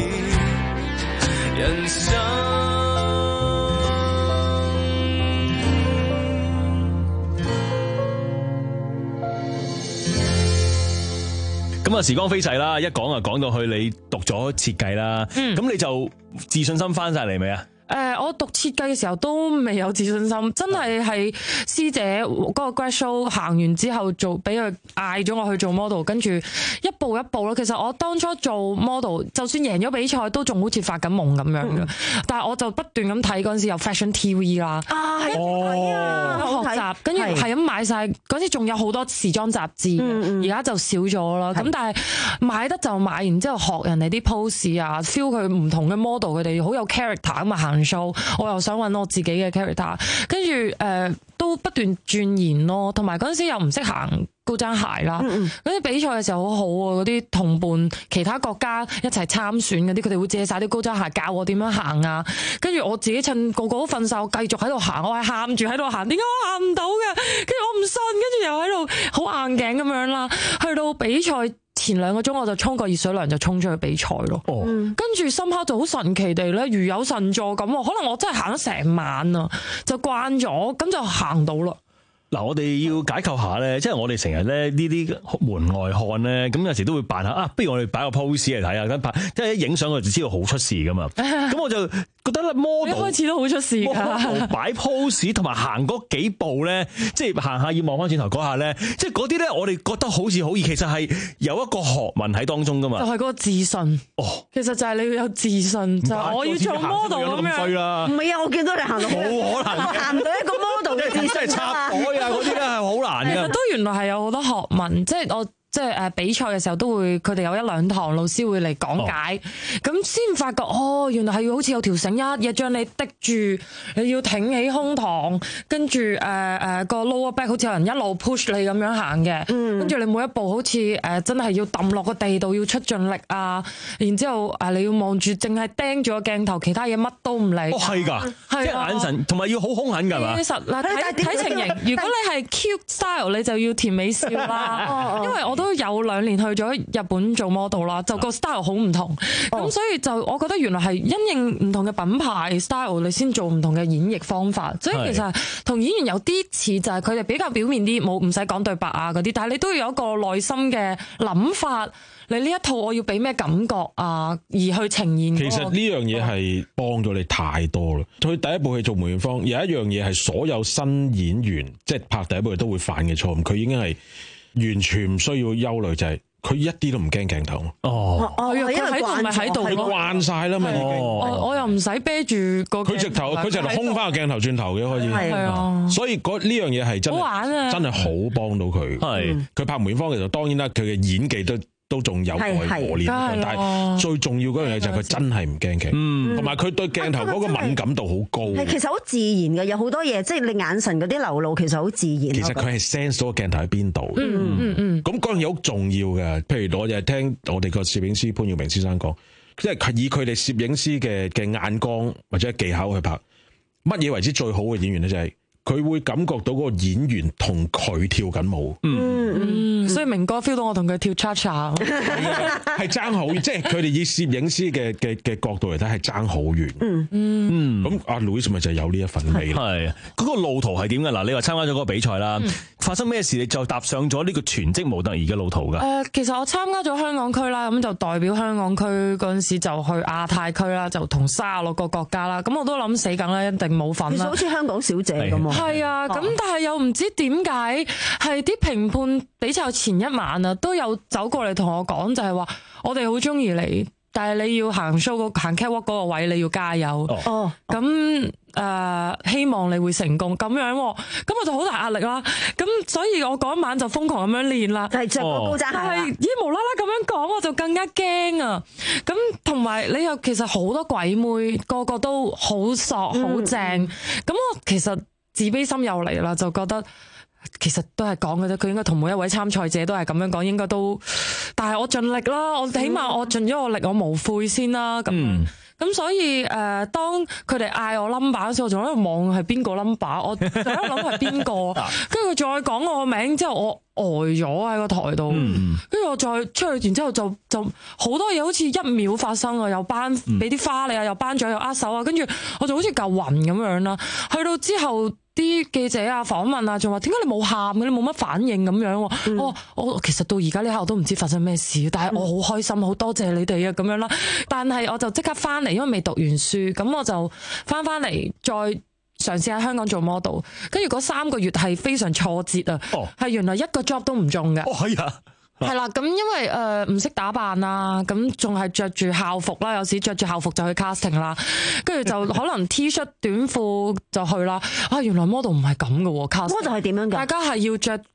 險人生。 咁啊，時光飛逝啦，一講啊講到去你讀咗設計啦，咁、嗯、你就自信心翻晒嚟未啊？ 誒、呃，我讀設計嘅時候都未有自信心，真係係師姐嗰個 grad show 行完之後做，俾佢嗌咗我去做 model， 跟住一步一步咯。其實我當初做 model， 就算贏咗比賽，都仲好似發緊夢咁樣嘅。嗯、但係我就不斷咁睇嗰陣時有 fashion T V 啦， 啊係睇啊， 學習，跟住係咁買晒。嗰陣時仲有好多時裝雜誌，而家、嗯嗯、就少咗啦。咁但係買得就買，然之後學人哋啲 pose 啊 ，feel 佢唔同嘅 model，佢哋好有 character 咁啊行行 show，我又想揾我自己嘅 character， 跟住誒都不斷鑽研咯，同埋嗰陣時又唔識行高踭鞋啦，嗰啲比賽嘅時候好好啊，嗰啲同伴其他國家一齊參選嗰啲，佢哋會借晒啲高踭鞋教我點樣行啊，跟住我自己趁個個都瞓晒，我繼續喺度行，我係喊住喺度行，點解我行唔到嘅？跟住我唔信，跟住又喺度好硬頸咁樣啦，去到比賽前兩個鐘我就沖個熱水涼就衝出去比賽咯，哦、跟住深刻就好神奇地咧，如有神助咁，可能我真係行咗成晚啊，就慣咗，咁就行到啦。 嗱，我哋要解構下咧，即係我哋成日咧呢啲門外漢咧，咁有時都會扮下啊，不如我哋擺個 pose 嚟睇下，咁拍，即係一影相我就知道好出事噶嘛。咁我就覺得咧 model 一開始都好出事㗎， 擺 pose 同埋行嗰幾步咧，即係行下要望翻轉頭嗰下咧，即係嗰啲咧，我哋覺得好似好易，其實係有一個學問喺當中噶嘛。 就係嗰個自信。哦，其實就係你要有自信，就係我要做 model 咁樣。 唔係啊，我見到你行到冇可能行唔到一個 model 嘅自信， 真係插袋啊！嗰啲咧係好難嘅。 其實都原來係有好多學問，即係我。即係誒比賽嘅時候都會，佢哋有一兩堂老師會嚟講解，咁先、哦、發覺哦，原來係要好似有條繩一嘢將你滴住，你要挺起胸膛，跟住誒誒個 lower back 好似有人一路 push 你咁樣行嘅，跟住、嗯、你每一步好似誒、呃、真係要揼落個地度要出盡力啊，然之後誒你要望住淨係盯住個鏡頭，其他嘢乜都唔理。哦，係㗎，即係眼神同埋要好兇狠㗎嘛。其實嗱睇睇情形，如果你係 cute style，你就要甜美笑啦，因為我都有兩年去咗日本做 model 啦，就個 style 好唔同，咁、哦、所以就我覺得原來係因應唔同嘅品牌 style， 你先做唔同嘅演繹方法。所以其實同演員有啲似，就係佢哋比較表面啲，冇唔使講對白啊嗰啲，但係你都要有一個內心嘅諗法。你呢一套我要俾咩感覺啊，而去呈現、那個。其實呢樣嘢係幫咗你太多啦。佢第一部戲做梅艷芳，有一樣嘢係所有新演員即係拍第一部戲都會犯嘅錯誤，佢已經係完全唔需要憂慮，就係、是、佢一啲都唔驚鏡頭。哦，哦，因為喺度咪喺度咯，慣晒啦嘛已經。我我又唔使啤住個。佢直頭，佢直頭空翻個鏡頭轉頭嘅可以。係啊，所以呢樣嘢係真係真係好幫到佢。係佢拍梅艷芳嘅時候，當然啦，佢嘅演技都。都仲有待磨練，但係最重要嗰樣嘢就係佢真係唔驚劇，同埋佢對鏡頭嗰個敏感度好高。係其實好自然嘅，有好多嘢，即係你眼神嗰啲流露，其實好自然。其實佢係 sense 到個鏡頭喺邊度。嗯嗯嗯。咁嗰樣嘢好重要嘅，譬如我就係聽我哋個攝影師潘耀明先生講，即係以佢哋攝影師嘅嘅眼光或者技巧去拍，乜嘢為之最好嘅演員咧？就係佢會感覺到嗰個演員同佢跳緊舞。嗯嗯，所以明哥 feel 到我同佢跳 cha cha，係爭好遠，即係佢哋以攝影師嘅嘅嘅角度嚟睇係爭好遠。嗯嗯，咁阿 Louis 咪就有呢一份魅力。係嗰個路途係點嘅？嗱，你話參加咗嗰個比賽啦，嗯、發生咩事你就踏上咗呢個全職模特兒嘅路途㗎？誒、呃，其實我參加咗香港區啦，咁就代表香港區嗰陣時就去亞太區啦，就同三十六個國家啦。咁我都諗死梗啦，一定冇份啦。其實好似香港小姐咁啊。係啊，咁但係又唔知點解係啲評判比賽前一晚啊，都有走過嚟同我講，就係話我哋好中意你，但係你要行 show 行 catwalk 嗰個位，你要加油。哦，咁誒、呃，希望你會成功咁樣，咁我就好大壓力啦。咁所以我嗰一晚就瘋狂咁樣練啦，就係着個高踭鞋。係咦無啦啦咁樣講，我就更加驚啊！咁同埋你又其實好多鬼妹，個個都好索好正，咁、嗯、我其實。自卑心又嚟啦，就覺得其實都係講嘅啫。佢應該同每一位參賽者都係咁樣講，應該都。但係我盡力啦，我起碼我盡咗我力，我無悔先啦。咁咁所以誒、呃，當佢哋嗌我 number 嗰時，我仲喺度望係邊個 number，我就喺度諗係邊個。跟住佢再講我個名之後，我呆咗喺個台度。跟住我再出去，然之後就就好多嘢好似一秒發生啊！又頒俾啲花你啊，又頒獎又握手啊，跟住我就好似嚿雲咁樣啦。去到之後。啲記者啊訪問啊，仲話點解你冇喊嘅？你冇乜反應咁樣。嗯、我我其實到而家呢刻我都唔知發生咩事，但係我好開心，好多謝你哋啊咁樣啦。但係我就即刻翻嚟，因為未讀完書，咁我就翻翻嚟再嘗試喺香港做 model。跟住嗰三個月係非常挫折啊，係、哦、原來一個 job 都唔中嘅。哦，係啊。係啦，咁因為誒唔識打扮啦，咁仲係着住校服啦，有時着住校服就去 casting 啦，跟住就可能 T 恤短褲就去啦。啊，原來 model 唔係咁嘅喎，model 係點樣㗎？大家係要着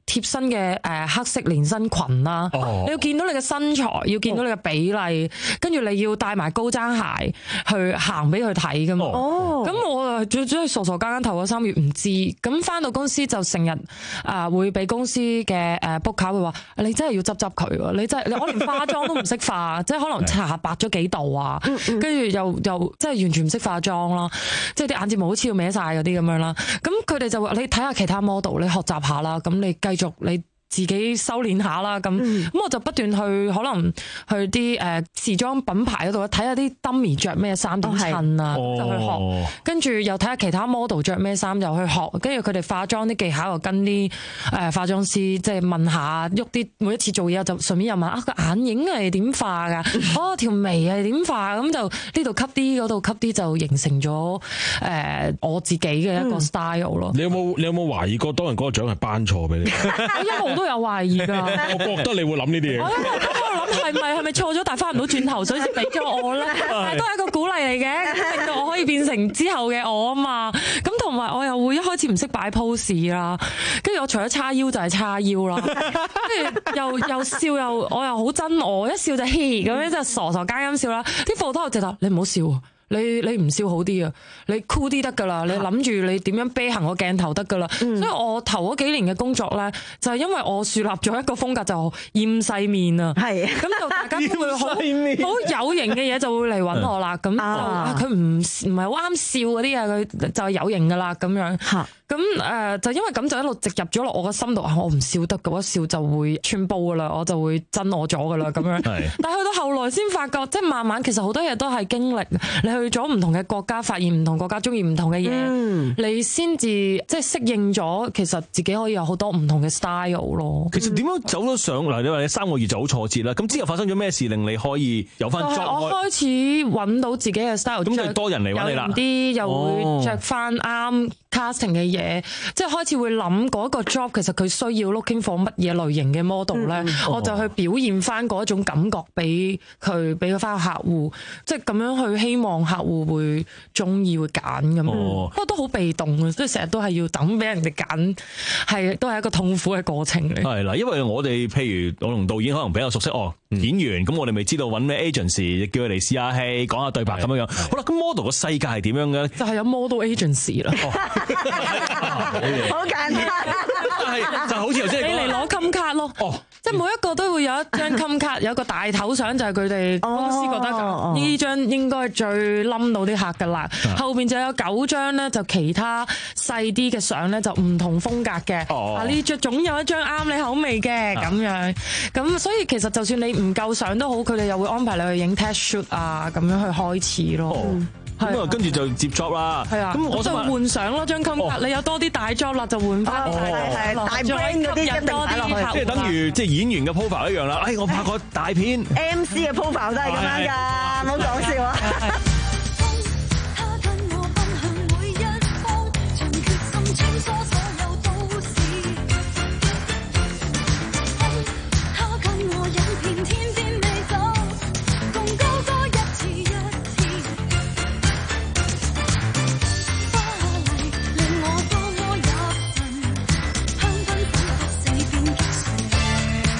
貼身嘅誒黑色連身裙啦， 哦你要見到你嘅身材，要見到你嘅比例，跟住你要帶埋高踭鞋去行俾佢睇噶嘛。 哦， 咁我啊最主要傻傻更更頭嗰三月唔知，咁翻到公司就成日啊會俾公司嘅誒 book 卡會話你真係要執執佢喎，你真係我連化妝都唔識化，即係可能搽白咗幾度啊，跟住又又即係完全唔識化妝啦，即係啲眼睫毛好似要歪晒嗰啲咁樣啦。咁佢哋就話你睇下其他 model，你學習下啦，咁你繼續你自己修練下啦，咁咁、嗯、我就不斷去可能去啲誒時裝品牌嗰度睇下啲 dummy 着咩衫點襯啊， 哦、 就去學，跟住又睇下其他 model 着咩衫又去學，跟住佢哋化妝啲技巧又跟啲誒化妝師即係問下，喐啲每一次做嘢就順便又問啊個眼影係點化㗎，哦條眉係點化，咁就呢度吸啲嗰度吸啲就形成咗誒、呃、我自己嘅一個 style 咯、嗯。 你有冇你有冇懷疑過當日嗰個獎係頒錯俾你？ 我一路都有懷疑㗎， 我覺得你會諗呢啲嘢。 我一路都喺度諗係咪係咪錯咗，但係翻唔到轉頭，所以先俾咗我咧。但係都係一個鼓勵嚟嘅，令到我可以變成之後嘅我啊嘛。咁同埋我又會一開始唔識擺 pose 啦，跟住我除咗叉腰就係叉腰啦，跟住又又笑又我又好憎我，一笑就 hea 咁樣就傻傻更更笑啦。啲 photo 直頭你唔好笑。你你唔笑好啲啊！你 cool 啲得噶啦，你諗住你點樣啤行個鏡頭得噶啦。嗯、所以我頭嗰幾年嘅工作咧，就係、是、因為我樹立咗一個風格就厭世面啊。係，咁就大家都會好好有型嘅嘢就會嚟揾我啦。咁就佢唔唔係好啱笑嗰啲啊，佢就係有型噶啦咁樣。咁誒、呃、就因為咁就一路植入咗落我個心度啊！我唔笑得嘅，一笑就會穿煲噶啦，我就會憎我咗噶啦咁樣。但係去到後來先發覺，即係慢慢其實好多嘢都係經歷。你去咗唔同嘅國家，發現唔同國家中意唔同嘅嘢，嗯、你先至即係適應咗，其實自己可以有好多唔同嘅 style 咯。 其實點樣走咗上嚟？你話你三個月就好挫折啦。咁之後發生咗咩事令你可以有翻 job？ 我開始揾到自己嘅 style， 咁就多人嚟揾你啦。有啲又會着翻啱 casting 嘅嘢，即係開始會諗嗰個 job 其實佢需要 looking for 乜嘢類型嘅 model 咧、嗯，我就去表現翻嗰一種感覺俾佢，俾佢翻個客戶，即係咁樣去希望客戶會中意會揀咁樣。不過都好被動啊，即係成日都係要等俾人哋揀，係都係一個痛苦嘅過程嚟。 係啦，因為我哋譬如我同導演可能比較熟悉哦，演員咁我哋咪知道揾咩 agency 叫佢嚟試下戲，講下對白咁樣樣。好啦，咁 model 個世界係點樣嘅？ 就係有 model agency 啦。 好簡單， 係就好似頭先你嚟攞金卡咯。哦，即係每一個都會有一張金卡，有一個大頭相，就係佢哋公司覺得呢張應該最冧到啲客噶啦。後邊就有九張咧，就其他細啲嘅相咧，就唔同風格嘅。哦，啊呢張總有一張啱你口味嘅咁樣。咁所以其實就算你唔夠相都好，佢哋又會安排你去影 test shoot 啊，咁樣去開始咯。 咁啊，跟住就接 job 啦。 係啊，咁我就換相咯，張金卡。你有多啲大 job 啦，就換翻大 job 落，再吸引多啲。 即係等於即係演員嘅 profile 一樣啦。哎，我拍過大片 ，M C 嘅 profile 都係咁樣㗎，唔好講笑啊！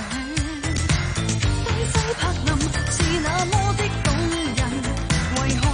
是那麼的動人，為何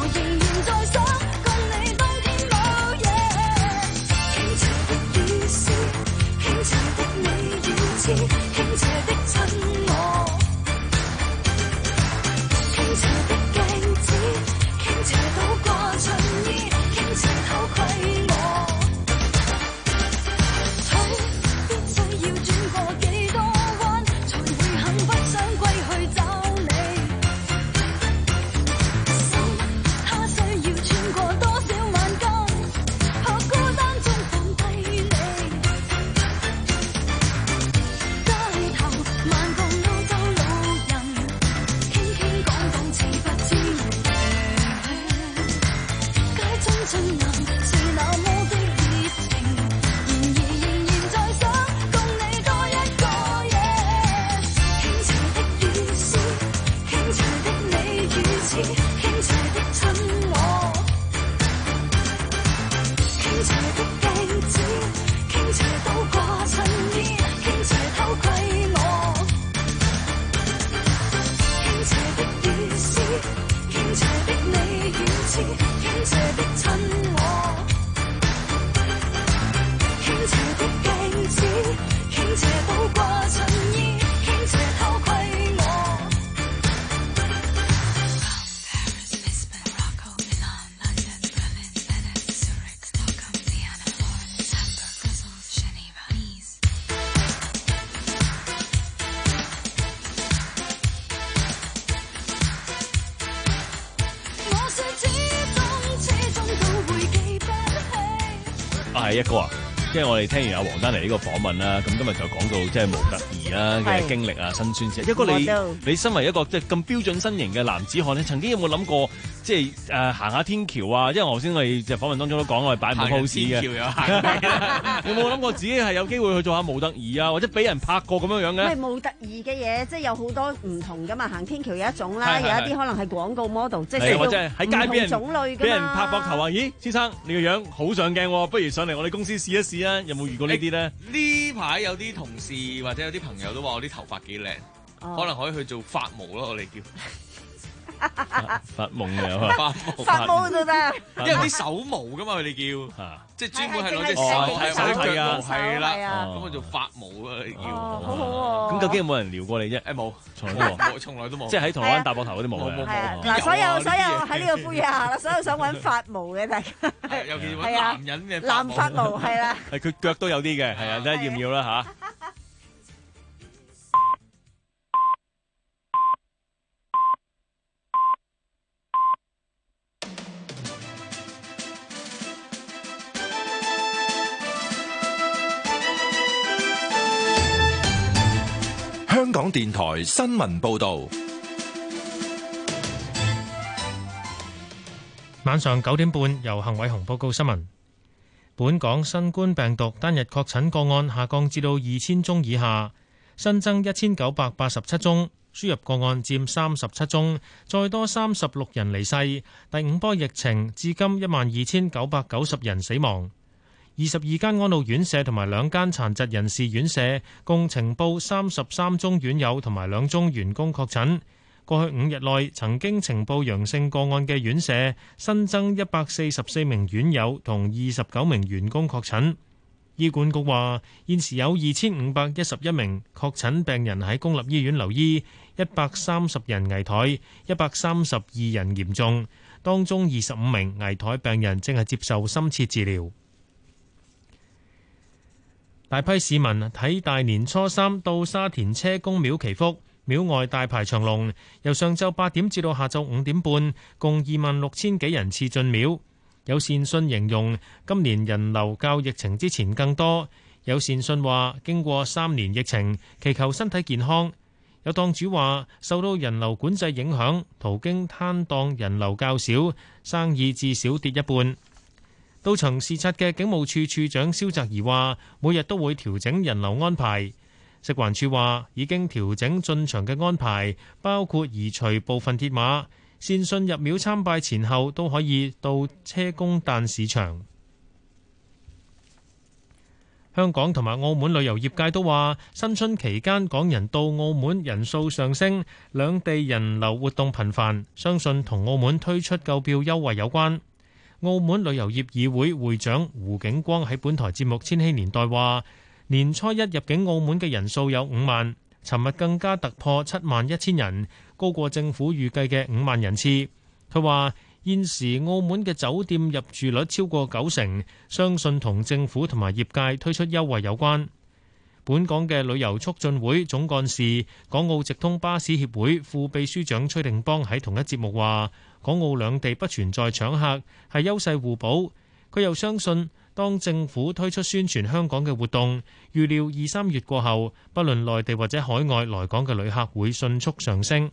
係一哥啊！即係我哋聽完阿黃丹妮呢個訪問啦，咁今日就講到即係模特兒啦嘅經歷啊、辛酸史。一哥你你身為一個即係咁標準身形嘅男子漢，你曾經有冇諗過即係誒行下天橋啊？因為頭先我哋即係訪問當中都講我哋擺唔到 pose 嘅。有冇諗過自己係有機會去做下模特兒啊，或者俾人拍過咁樣樣嘅？ 唔係模特兒嘅嘢，即係有好多唔同噶嘛。行天橋有一種啦，有一啲可能係廣告 model， 即係或者喺街俾人種類俾人拍膊頭話：咦，先生你個樣好上鏡喎，不如上嚟我哋公司試一試啊！有冇遇過呢啲咧？ 呢排有啲同事或者有啲朋友都話我啲頭髮幾靚， 哦、 可能可以去做髮模咯，我哋叫。 發夢嘅發夢，發夢都得， 因為啲手毛噶嘛，佢哋叫，即係專門係攞隻手係手睇啊， 係啦，咁我做髮毛啊，你叫， 好好喎。 咁究竟有冇人撩過你啫？ 誒冇， 從來都冇， 從來都冇， 即係喺銅鑼灣搭膊頭嗰啲冇嘅。 嗱，所有所有喺呢個呼籲下啦，所有想揾髮毛嘅大家， 尤其揾男人嘅男髮毛係啦， 係佢腳都有啲嘅，係啊，睇下要唔要啦嚇。 香港電台新聞報道， 晚上九點半由幸偉雄報告新聞。本港新冠病毒單日確診個案下降至到二千宗以下，新增一千九百八十七宗，輸入個案佔三十七宗，再多三十六人離世。第五波疫情至今一萬二千九百九十人死亡。二十二間安老院舍同埋兩間殘疾人士院舍共呈報三十三宗院友同埋兩宗員工確診。過去五日內曾經呈報陽性個案嘅院舍新增一百四十四名院友同二十九名員工確診。醫管局話，現時有二千五百一十一名確診病人喺公立醫院留醫，一百三十人危殆，一百三十二人嚴重，當中二十五名危殆病人正係接受深切治療。大批市民喺大年初三到沙田車公廟祈福，廟外大排長龍，由上晝八點至到下晝五點半，共二萬六千幾人次進廟。有善信形容今年人流較疫情之前更多。有善信話，經過三年疫情，祈求身體健康。有檔主話，受到人流管制影響，途經攤檔人流較少，生意至少跌一半。到場視察嘅警務處處長蕭澤頤話，每日都會調整人流安排。食環署話已經調整進場嘅安排，包括移除部分鐵馬，善信入廟參拜前後都可以到車公誕市場。香港同埋澳門旅遊業界都話，新春期間港人到澳門人數上升，兩地人流活動頻繁，相信同澳門推出購票優惠有關。澳門旅遊業議會會長胡景光喺本台節目《千禧年代》話，年初一入境澳門嘅人數有五萬，尋日更加突破七萬一千人，高過政府預計嘅五萬人次。佢話現時澳門嘅酒店入住率超過九成，相信同政府同埋業界推出優惠有關。本港嘅旅遊促進會總幹事、港澳直通巴士協會副秘書長崔定邦喺同一節目話，港澳兩地不存在搶客，係優勢互補。佢又相信，當政府推出宣傳香港嘅活動，預料二三月過後，不論內地或者海外來港嘅旅客會迅速上升。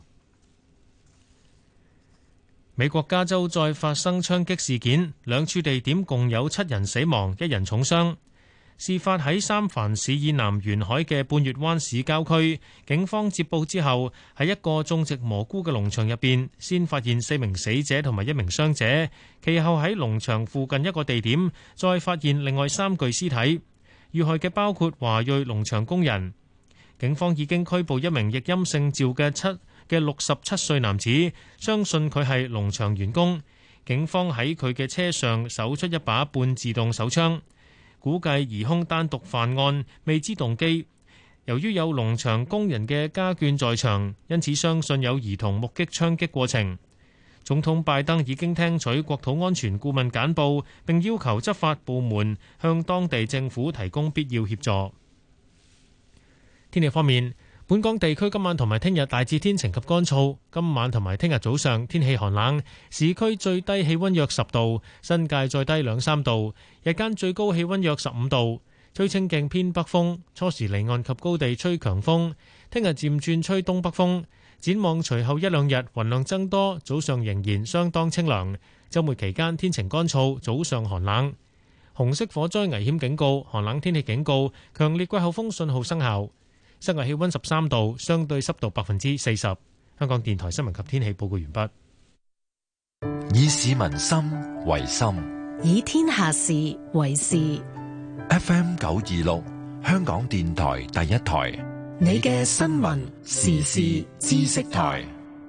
美國加州再發生槍擊事件，兩處地點共有七人死亡，一人重傷。事發喺三藩市以南沿海嘅半月灣市郊區，警方接報之後，喺一個種植蘑菇嘅農場入邊，先發現四名死者同埋一名傷者，其後喺農場附近一個地點，再發現另外三具屍體。遇害嘅包括華裔農場工人。警方已經拘捕一名譯音姓趙嘅七嘅六十七歲男子，相信佢係農場員工。警方喺佢嘅車上搜出一把半自動手槍。估計疑兇單獨犯案，未知動機。由於有農場工人嘅家眷在場，因此相信有兒童目擊槍擊過程。總統拜登已經聽取國土安全顧問簡報，並要求執法部門向當地政府提供必要協助。天氣方面， 本港地區今晚同埋聽日大致天晴及乾燥，今晚同埋聽日早上天氣寒冷，市區最低氣溫約十度，新界再低兩三度，日間最高氣溫約十五度，吹清勁偏北風，初時離岸及高地吹強風，聽日漸轉吹東北風。展望隨後一兩日雲量增多，早上仍然相當清涼，週末期間天晴乾燥，早上寒冷。紅色火災危險警告、寒冷天氣警告、強烈季候風信號生效。室外氣溫十三度，相對濕度百分之四十。香港電台新聞及天氣報告完畢。 以市民心為心， 以天下事為事。 F M 九二六，香港電台第一台， 你嘅新聞時事知識台。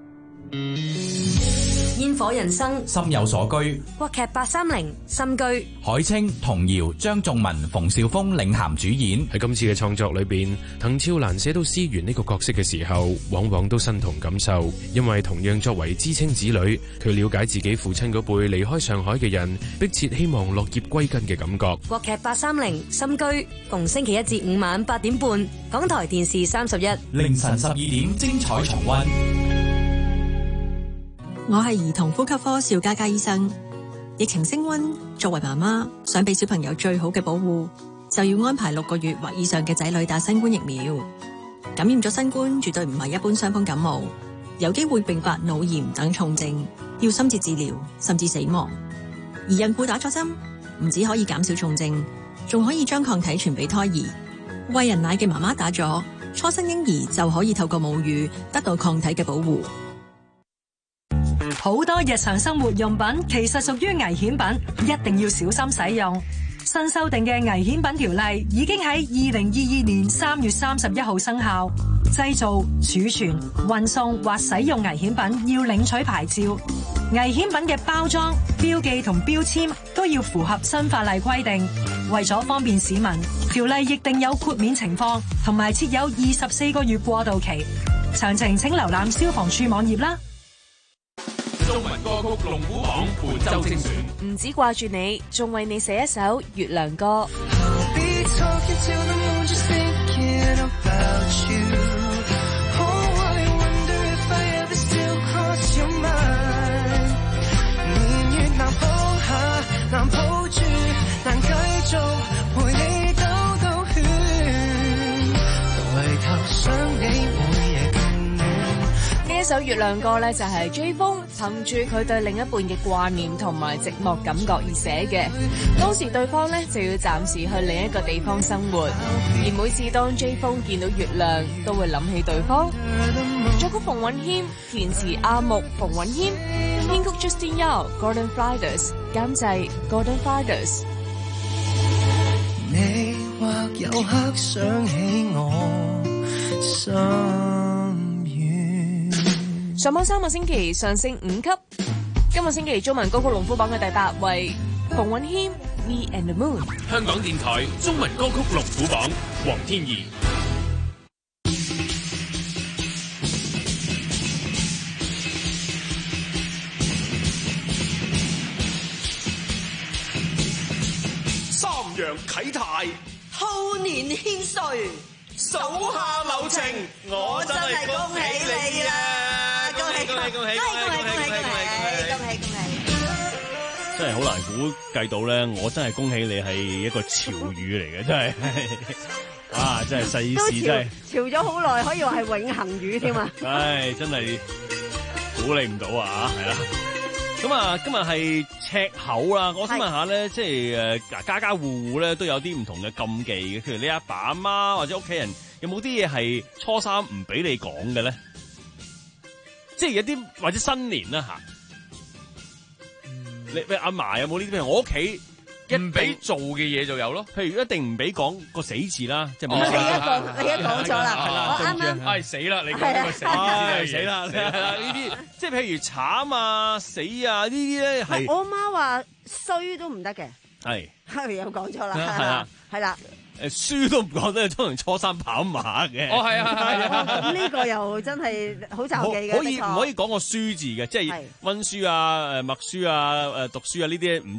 煙火人生， 心有所居。 國劇八三零心居， 海清、童瑤、張頌文、馮紹峰領銜主演。 喺今次嘅創作裏邊，滕超蘭寫到思源呢個角色嘅時候，往往都身同感受，因為同樣作為知青子女，佢了解自己父親嗰輩離開上海嘅人，迫切希望落葉歸根嘅感覺。 國劇八三零心居，逢星期一至五晚八點半，港台電視三十一， 凌晨十二點精彩重溫。 我係兒童呼吸科邵嘉嘉醫生。疫情升溫，作為媽媽想俾小朋友最好嘅保護，就要安排六個月或以上嘅仔女打新冠疫苗。感染咗新冠絕對唔係一般傷風感冒，有機會併發腦炎等重症，要深切治療甚至死亡。而孕婦打咗針，唔止可以減少重症，仲可以將抗體傳俾胎兒。餵人奶嘅媽媽打咗，初生嬰兒就可以透過母乳得到抗體嘅保護。 好多日常生活用品其實屬於危險品，一定要小心使用。新修訂嘅危險品條例已經喺二零二二年三月三十一號生效。製造、儲存、運送或使用危險品要領取牌照。危險品嘅包裝、標記同標籤都要符合新法例規定。為咗方便市民，條例亦定有豁免情況，同埋設有二十四個月過渡期。詳情請瀏覽消防處網頁啦。 中文歌曲龍虎榜本周精選， 唔止掛住你，仲為你寫一首月亮歌。 年月難放下，難抱住，難繼續陪你兜兜圈，為求想你每夜更暖。 呢一首月亮歌呢，就係 J 風憑住佢對另一半嘅掛念同埋寂寞感覺而寫嘅。當時對方呢，就要暫時去另一個地方生活，而每次當 J 風見到月亮，都會諗起對方。作曲馮允謙，填詞阿木、馮允謙，編曲 Justin Yao、Gordon Friders， 監製 Gordon Friders。 你或有刻想起我心願。 上榜三個星期上升五級，今個星期中文歌曲龍虎榜嘅第八位，馮允謙《Me and the Moon》。 香港電台中文歌曲龍虎榜，黃天怡。 三陽啟泰， 兔年獻歲， 手下留情，我真係恭喜你啊！恭喜恭喜恭喜恭喜恭喜恭喜恭喜恭喜恭喜！ 真係好難估計到咧，我真係恭喜你係一個潮語嚟嘅，真係啊！真係世事真係潮咗好耐，可以話係永恆語添啊！ 唉，真係估你唔到啊！係啦。咁啊，今日係赤口啦，我想問下咧，即係誒家家戶戶咧都有啲唔同嘅禁忌嘅，譬如你阿爸阿媽或者屋企人有冇啲嘢係初三唔俾你講嘅咧？即係有啲或者新年啦吓，嗯、你你阿嫲有冇呢啲？譬如我屋企唔俾做嘅嘢就有咯， 譬如一定唔俾講個死字啦，即係冇。 你一講，你一講咗啦，我啱啱係死啦！你講呢個死字係死啦， 係啦，呢啲即係譬如慘啊、死啊呢啲咧係。 我媽話衰都唔得嘅， 係， 係有講咗啦，係啦啦，係啦。 誒，書都唔講得，通常初三跑馬嘅。 哦，係啊，係啊。 咁呢個又真係好就忌嘅。 可以唔可以講個書字嘅？即係溫書啊、誒默書啊、誒讀書啊呢啲唔得嘅。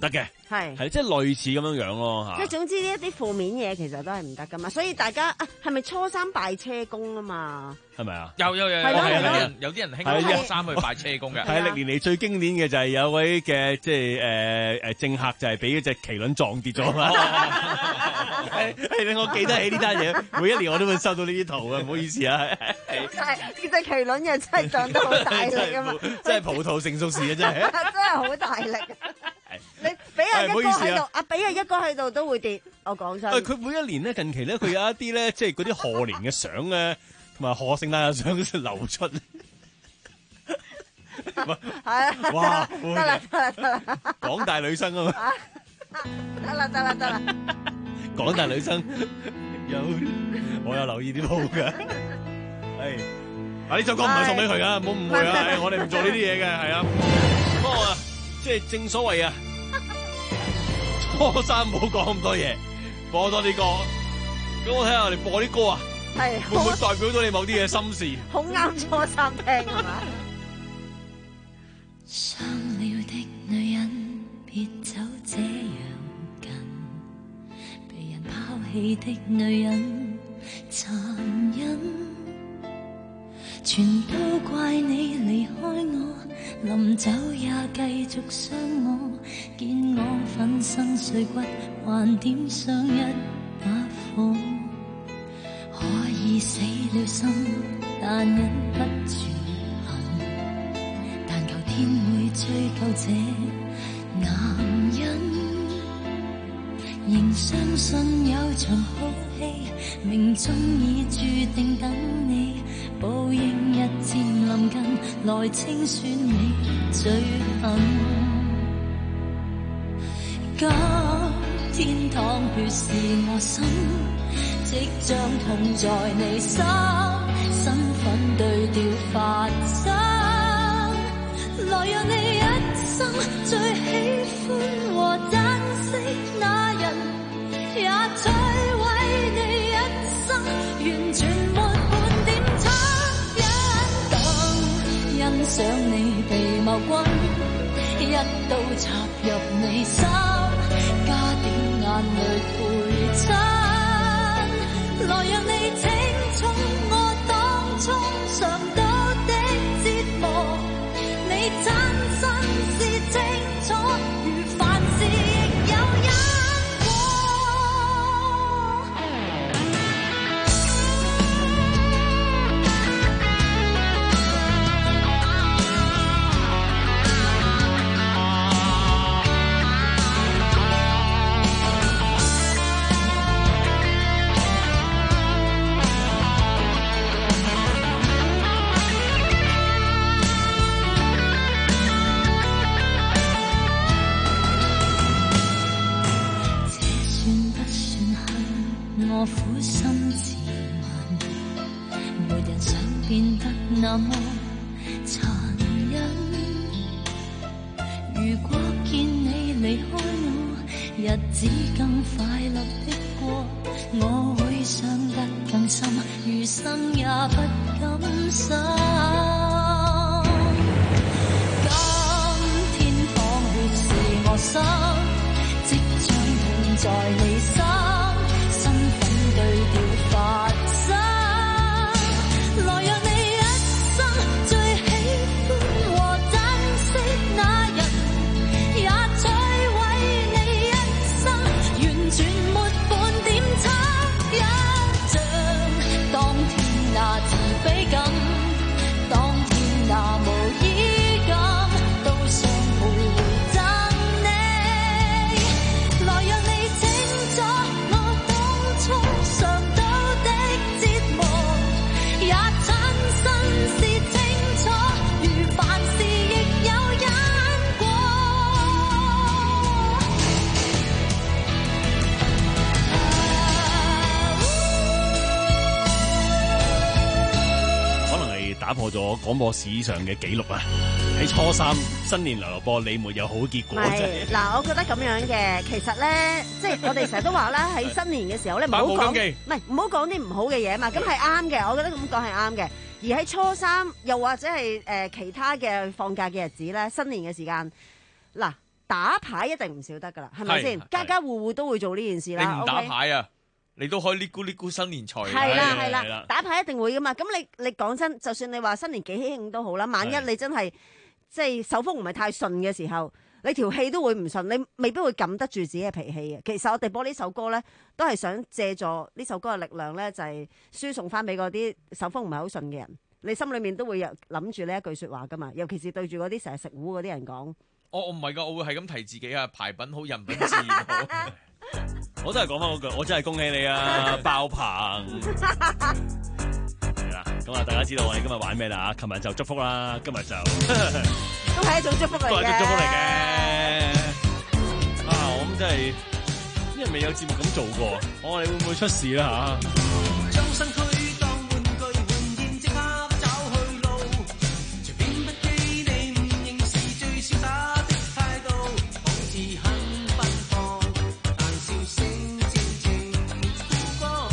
係係即係類似咁樣樣咯嚇。 即係總之呢一啲負面嘢其實都係唔得噶嘛，所以大家啊係咪初三拜車公啊嘛？ 係咪啊？ 有有有有係咯係咯有啲人有啲人興初三去拜車公嘅。 係歷年嚟最經典嘅就係有位嘅即係誒誒政客就係俾嗰隻麒麟撞跌咗嘛。係係令我記得起呢單嘢，每一年我都會收到呢啲圖啊，唔好意思啊。 係隻麒麟又真係撞得好大力啊嘛！ 真係葡萄成熟時啊，真係真係好大力。你俾阿一哥喺度，啊俾阿一哥喺度都會跌。我講真。 佢每一年咧，近期咧，佢有一啲咧，即係嗰啲賀年嘅相咧，同埋賀聖誕嘅相流出。 係啊！ 哇！ 得啦得啦得啦！ 港大女生啊嘛！ 得啦得啦得啦！ 港大女生有我有留意啲鋪㗎。係啊！呢首歌唔係送俾佢噶，唔好誤會啊！我哋唔做呢啲嘢嘅，係啊。不過啊，即係正所謂啊，初三唔好講咁多嘢，播多啲歌。咁我睇下我哋播啲歌啊， 係會唔會代表到你某啲嘢心事？ 好啱初三聽係嘛？ 傷了的女人，別走這樣近，被人拋棄的女人，殘忍。全都怪你離開我，臨走也繼續傷我，見我粉身碎骨，還點上一把火。可以死了心，但忍不住恨，但求天會追究這男人。仍相信有場好戲，命中已注定等你，報應日漸臨近，來清算你最恨。今天淌血是我心，即將痛在你心，身份對調發生，來讓你一生最喜歡和珍惜那人，也摧毀你一生，完全沒半點惻隱，更欣賞你被謀君，一刀插入你心，加點眼淚陪襯，來讓你清楚我當初嘗到的折磨，你親身是清楚，如凡事亦有因我苦心自問，沒人想變得那麼殘忍。如果見你離開我，日子更快樂的過，我會傷得更深，餘生也不甘心。今天淌血是我心，即將痛在你心。對調發生，來讓你一生最喜歡和珍惜那人，也摧毀你一生，完全沒半點惻隱，像當天那自卑感，當天那無依感，都想徘徊憎你，來讓你清楚我當初嘗到的折磨，也親身是清楚，如凡事亦有因果。 可能係打破咗廣播史上嘅紀錄啊！喺初三新年流流播，你沒有好結果。 係嗱，我覺得咁樣嘅，其實咧，即係我哋成日都話啦，喺新年嘅時候咧，唔好講，唔係唔好講啲唔好嘅嘢嘛。咁係啱嘅，我覺得咁講係啱嘅。而喺初三，又或者係誒其他嘅放假嘅日子咧，新年嘅時間，嗱， 打牌一定唔少得噶啦，係咪先？家家戶戶都會做呢件事啦。 你唔打牌啊？你都可以呢咕呢咕新年財。 係啦係啦，打牌一定會噶嘛。咁你你講真，就算你話新年幾喜慶都好啦，萬一你真係即係手風唔係太順嘅時候，你條氣都會唔順，你未必會撳得住自己嘅脾氣嘅。其實我哋播呢首歌咧，都係想借助呢首歌嘅力量咧，就係輸送翻俾嗰啲手風唔係好順嘅人。你心裏面都會有諗住呢一句説話噶嘛，尤其是對住嗰啲成日食糊嗰啲人講。 我我唔係噶，我會係咁提自己啊，牌品好，人品自然好。 我都係講翻嗰句，我真係恭喜你啊，爆棚！係啦，咁啊，大家知道我哋今日玩咩啦？琴日就祝福啦，今日就都係一種祝福嚟嘅， 都係一種祝福嚟嘅。啊，我諗真係，因為未有節目咁做過，我哋會唔會出事啦嚇？將身軀當玩具換現，即刻找去路。隨便不羈你唔認是最瀟灑的態度，好似很奔放，但笑聲漸漸枯乾。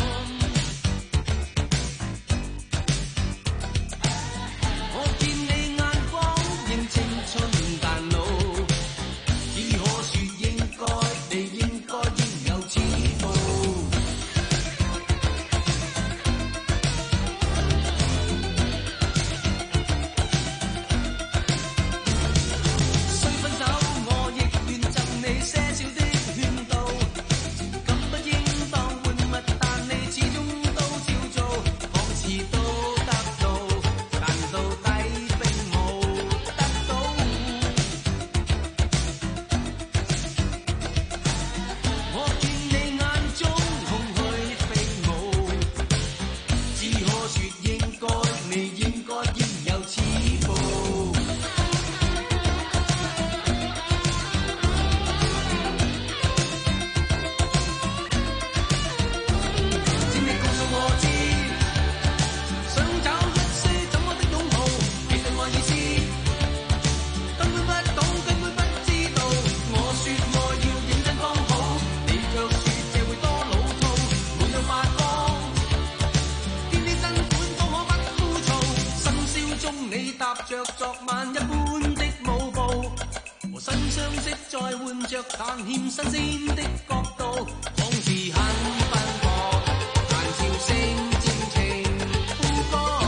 我見你眼光仍青春但老，只可説應該，你應該應有此報。雖分手，我亦願贈你些少的勸導。情感不應當玩物，但你始終都照做，看似都得到，但到底並無得到。我見你眼中空虛飛舞，只可説應該，你應該應有此報。請你告訴我知，想找一些怎麼的擁抱，你對我意思根本不懂，根本不知道。我說我要認真剛好，你卻說這會多老套，沒有發光，天天新款方可不枯燥。深宵中你踏着昨晚一般的舞步，和新相識再換着但欠新鮮的角度，仿似很奔放，但笑聲漸情枯乾。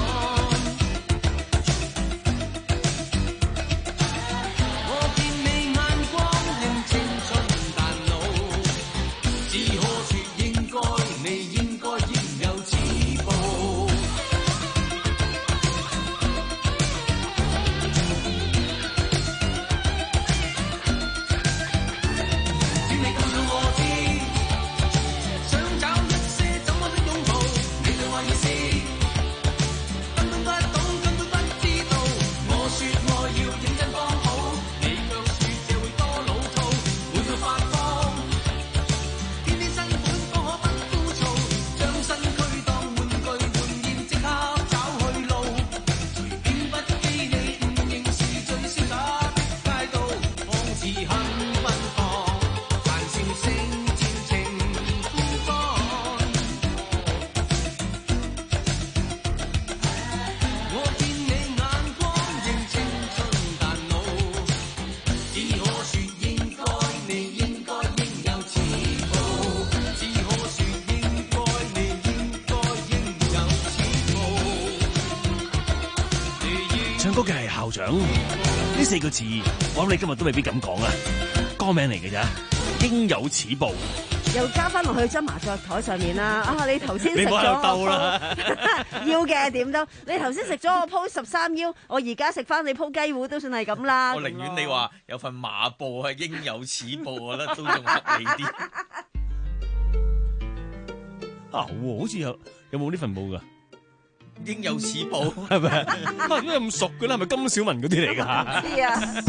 我見你眼光仍青春但老，只可説應該，你應該應有此報。請你告訴我知，想找一些怎麼的擁抱，你對我意思根本不懂，根本不知道。我說我要認真剛好，你卻說這會多老套，沒有發光，天天新款方可不枯燥。將身軀當玩具換現，即刻找去路。隨便不羈你唔認是最瀟灑的態度，仿似很奔放，但笑聲漸情枯乾。我見你眼光仍青春但老，只可説應該，你應該應有此報。只可説應該，你應該應有此報。唱歌嘅係校長，呢四個字，我諗你今日都未必咁講啊，歌名嚟嘅咋，應有此報。 又加翻落去張麻雀台上面啦！啊，你頭先食你唔好喺度兜咗啦， 要嘅點都，你頭先食咗我鋪十三腰，我而家食翻你鋪雞糊都算係咁啦。 我寧願你話有份馬報係應有此報，我覺得都仲合理啲。 啊，好似有有冇呢份報㗎？ 應有此報係咪？啊，點解咁熟嘅咧？係咪金小文嗰啲嚟㗎嚇？ 知啊。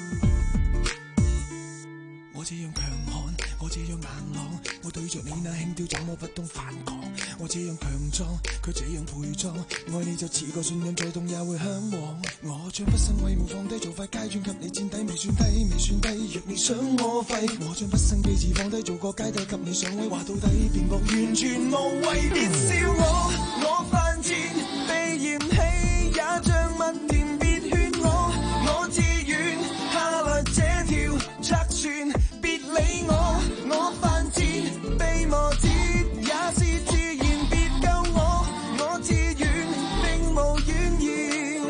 我這樣強悍，我這樣硬朗，我對着你那輕心跳怎麼不懂反抗？我這樣強壯，佢這樣陪葬，愛你就似個信仰，再痛也會向往。我將畢生為無放低，做塊階磚給你墊底，未算低，未算低。若你想我廢，我將畢生記字放低，做個階梯給你上位。話到底，辯駁完全無謂，別笑我，我犯賤，被嫌棄也像蜜甜，別勸我，我自願下來這條拆船，別理我，我犯賤，被磨折也是自然，別救我，我自願並無怨言。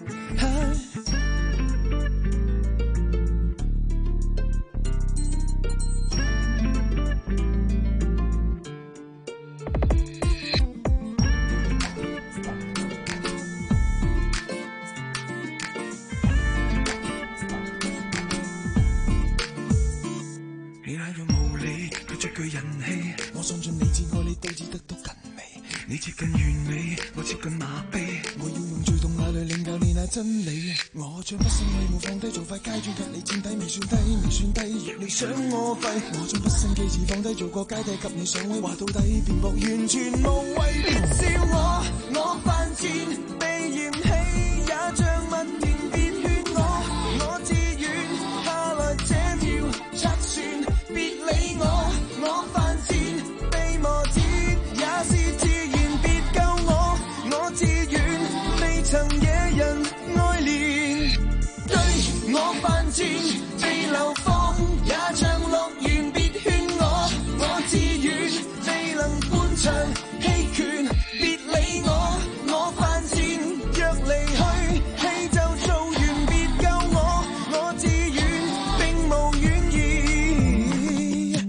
你那樣無理，佢最具人氣。我相信你至愛你都只得到近味。你接近完美，我接近麻痹。我要用最痛眼淚領教你那真理。我將畢生禮物放低，做塊階磚給你墊底，未算低，未算低。若你想我廢，我將畢生記字放低，做個階梯給你上位。話到底，辯駁完全無謂，別笑我，我犯賤，被嫌棄也像蜜甜，別勸我，我自願下來這條拆船，別理我，我犯賤，被磨折也是自然，別救我，我自願未曾惹人愛憐。對我犯賤，被流放也像樂園，別勸我，我自願未能半場棄權，別理我，我犯賤，若離去戲就做完，別救我，我自願並無怨言。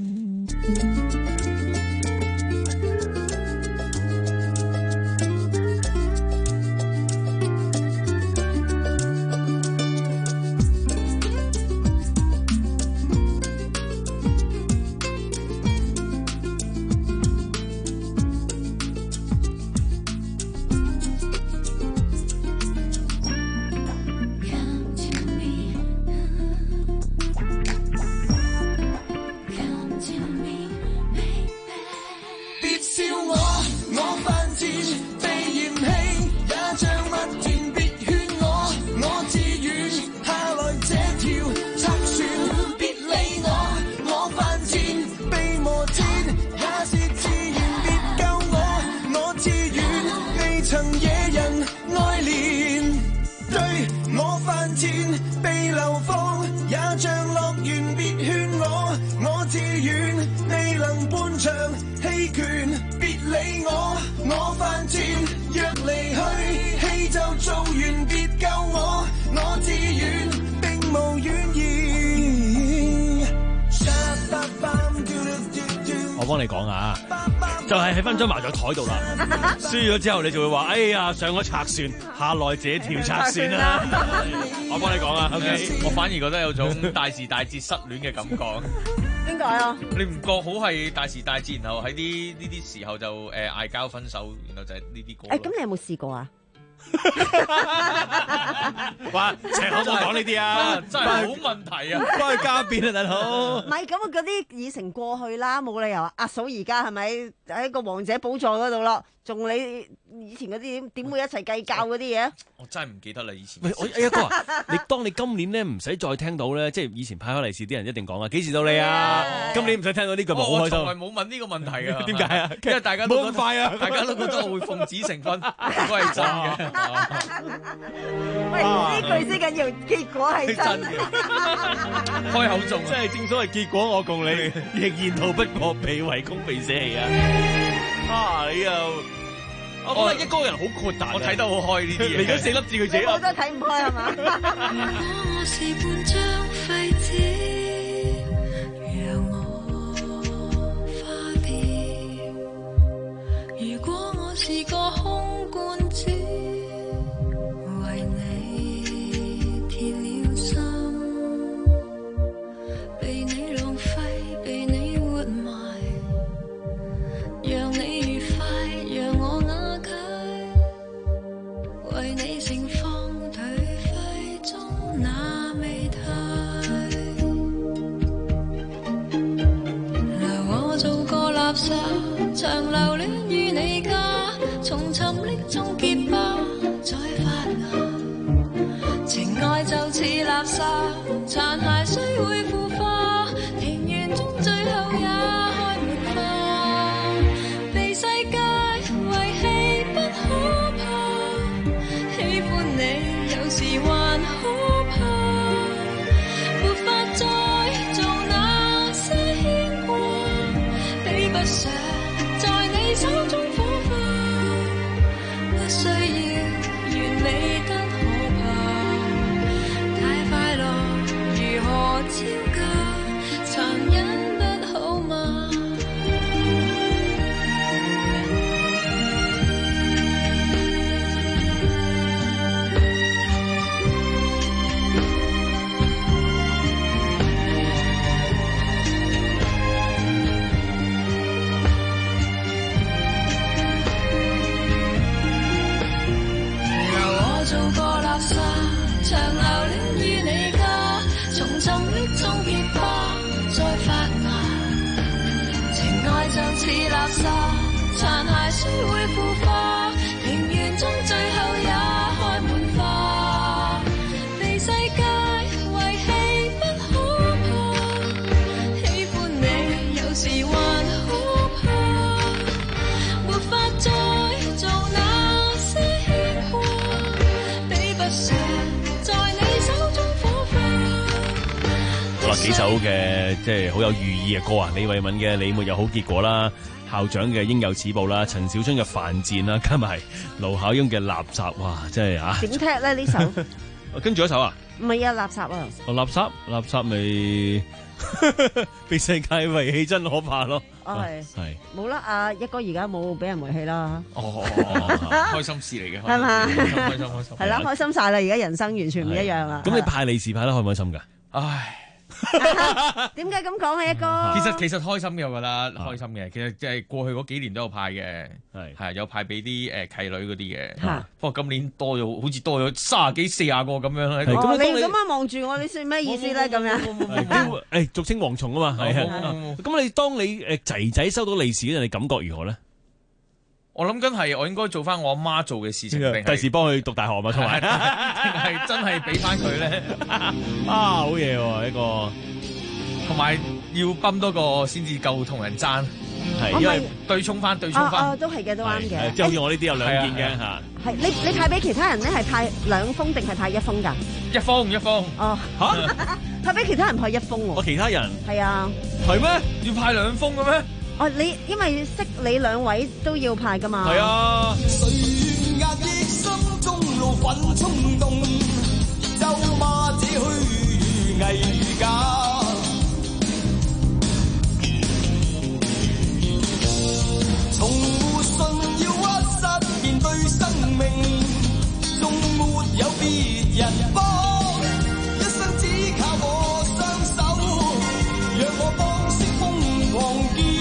別笑我，我犯賤，被嫌棄也像蜜甜，別勸我，我自願下來這條拆船，別理我，我犯賤，被磨折也是自然，別救我，我自願未曾惹人愛憐。對我犯賤，被流放也像樂園，別勸我，我自願未能半場棄權，別理我，我犯賤，若離去戲就做完，別救我，我自願並無怨言。 我幫你講啊，就係喺分張麻雀台度啦。輸咗之後，你就會話：哎呀，上咗拆船，下來這條拆船啦。我幫你講啊 ，OK。 我反而覺得有種大時大節失戀嘅感覺。 點解啊？ 你唔覺好係大時大節，然後喺啲呢啲時候就誒嗌交分手，然後就係呢啲歌。 誒，咁你有冇試過啊？ 哇！成口冇講呢啲啊， 真係好問題啊！ 翻去家變啊，大佬。 唔係咁啊，嗰啲已成過去啦，冇理由阿嫂而家係咪喺個王者寶座嗰度咯？仲你以前嗰啲點點會一齊計較嗰啲嘢？ 我真係唔記得啦，以前。 喂，我哎呀哥啊，你當你今年咧唔使再聽到咧，即係以前派開利是啲人一定講啊，幾時到你啊？今年唔使聽到呢句咪好開心。 我從來冇問呢個問題啊。 點解啊？ 因為大家都冇咁快啊， 大家都覺得我會奉子成婚，都係真嘅。 喂，呢句先緊要，結果係真嘅。 開口中， 即係正所謂結果我共你，亦然逃不過被圍攻被捨棄啊！啊，你又〜我覺得一個人好豁達， 我睇得好開呢啲嘢。 嚟咗四粒字佢自己， 我都睇唔開係嘛？ 我是半張廢紙，讓我化掉。如果我是個空罐子，為你鐵了心，被你浪費，被你活埋，讓你愉快，讓我瓦解，為你盛放頹廢中那美態，留我做個垃圾。 長留戀於你家，從沉溺中結疤，再發芽。情愛就似垃圾，殘骸雖會腐化，庭園中最後也開滿花。被世界遺棄不可怕，喜歡你有時還可怕，沒法再做那些牽掛，比不上在你手中火花，不需要完美得可怕，太快樂如何招架，殘忍不好嗎？做過垃圾，長留戀於你家，從沉溺中結疤，再發芽。情愛就似垃圾，殘骸雖會腐化，庭園中最後也開滿花。被世界遺棄不可怕，喜歡你有時還可怕，沒法再做那些牽掛， 好啦，幾首嘅即係好有寓意嘅歌啊！李慧敏嘅《你沒有好結果》啦，校長嘅《應有此報》啦，陳小春嘅《犯賤》啦，加埋盧巧音嘅《垃圾》，哇！真係啊！ 點踢咧呢首？ 跟住一首啊？ 唔係啊，垃圾啊！ 哦，垃圾，垃圾咪被世界遺棄真可怕咯！ 哦，係係冇啦，阿一哥而家冇俾人遺棄啦。 哦，開心事嚟嘅， 係嘛？ 開心開心開心。 係啦，開心晒啦！而家人生完全唔一樣啦。 咁你派利是派得開唔開心㗎？ 唉。 點解咁講啊？一哥， 其實其實開心嘅，我覺得開心嘅。其實即係過去嗰幾年都有派嘅，係係有派俾啲誒契女嗰啲嘅。不過今年多咗，好似多咗三十幾四十個咁樣咧。 哦，你咁樣望住我，你算咩意思咧？咁樣誒，俗稱蝗蟲啊嘛。係啊。咁你當你誒仔仔收到利是嗰陣，你感覺如何咧？ 我諗緊係我應該做翻我阿媽做嘅事情，定第時幫佢讀大學嘛，同埋定係真係俾翻佢咧？ 啊，好嘢喎呢個， 同埋要泵多個先至夠同人爭， 係因為對沖翻對沖翻， 都係嘅，都啱嘅。 即係好似我呢啲有兩件嘅嚇。 係你你派俾其他人咧，係派兩封定係派一封㗎？ 一封一封。 哦嚇，派俾其他人派一封喎。 我其他人係啊。 係咩？要派兩封嘅咩？ 哦，你因為識你兩位都要派噶嘛？ 係啊。 誰壓抑心中怒憤衝動，咒罵這虛偽假。從沒信要屈膝面對生命，縱沒有別人幫，一生只靠我雙手，讓我幫聲瘋狂叫。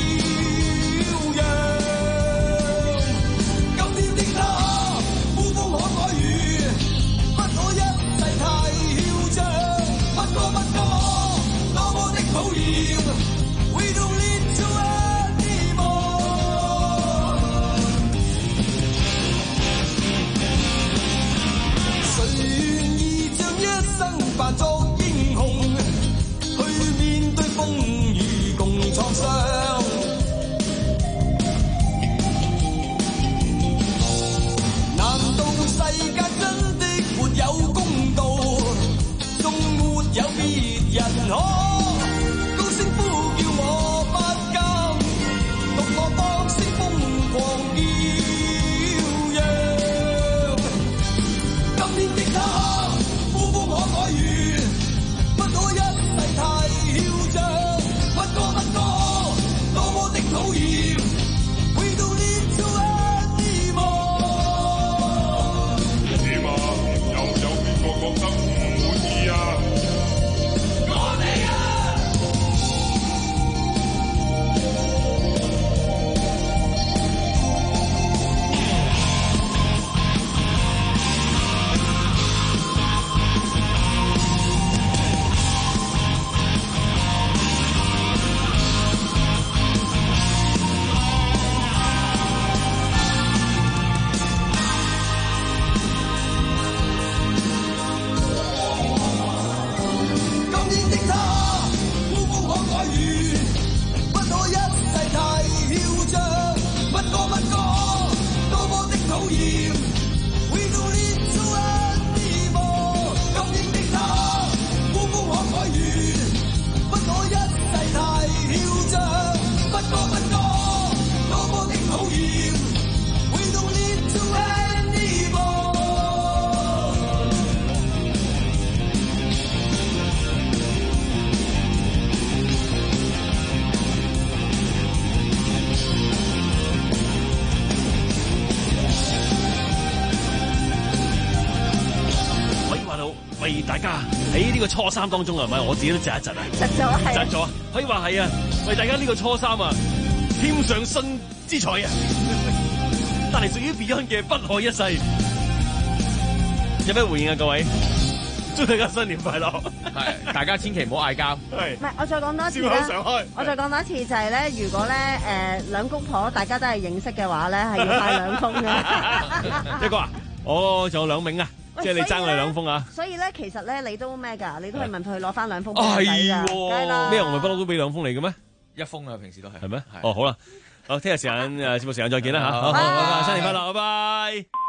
大家喺呢個初三當中啊，係咪？我自己都窒一窒啊， 窒咗係， 窒咗啊，可以話係啊，為大家呢個初三啊，添上新姿彩啊，帶嚟屬於 Beyond 嘅不可一世。有咩回應啊，各位？祝大家新年快樂！ 係，大家千祈唔好嗌交。 係， 唔係，我再講多次笑口啦常開。 我再講多次就係咧，如果咧誒兩公婆大家都係認識嘅話咧，係要派兩封嘅。 一個啊，我仲有兩名啊，即係你爭我哋兩封啊。 所以咧，其實咧你都咩㗎？你都係問佢攞翻兩封俾係仔㗎，梗係啦。 咩？我咪不嬲都俾兩封你嘅咩？ 一封啊，平時都係。 係咩？哦，好啦，好，聽日時間誒節目時間再見啦嚇。好，拜拜，新年快樂，拜拜。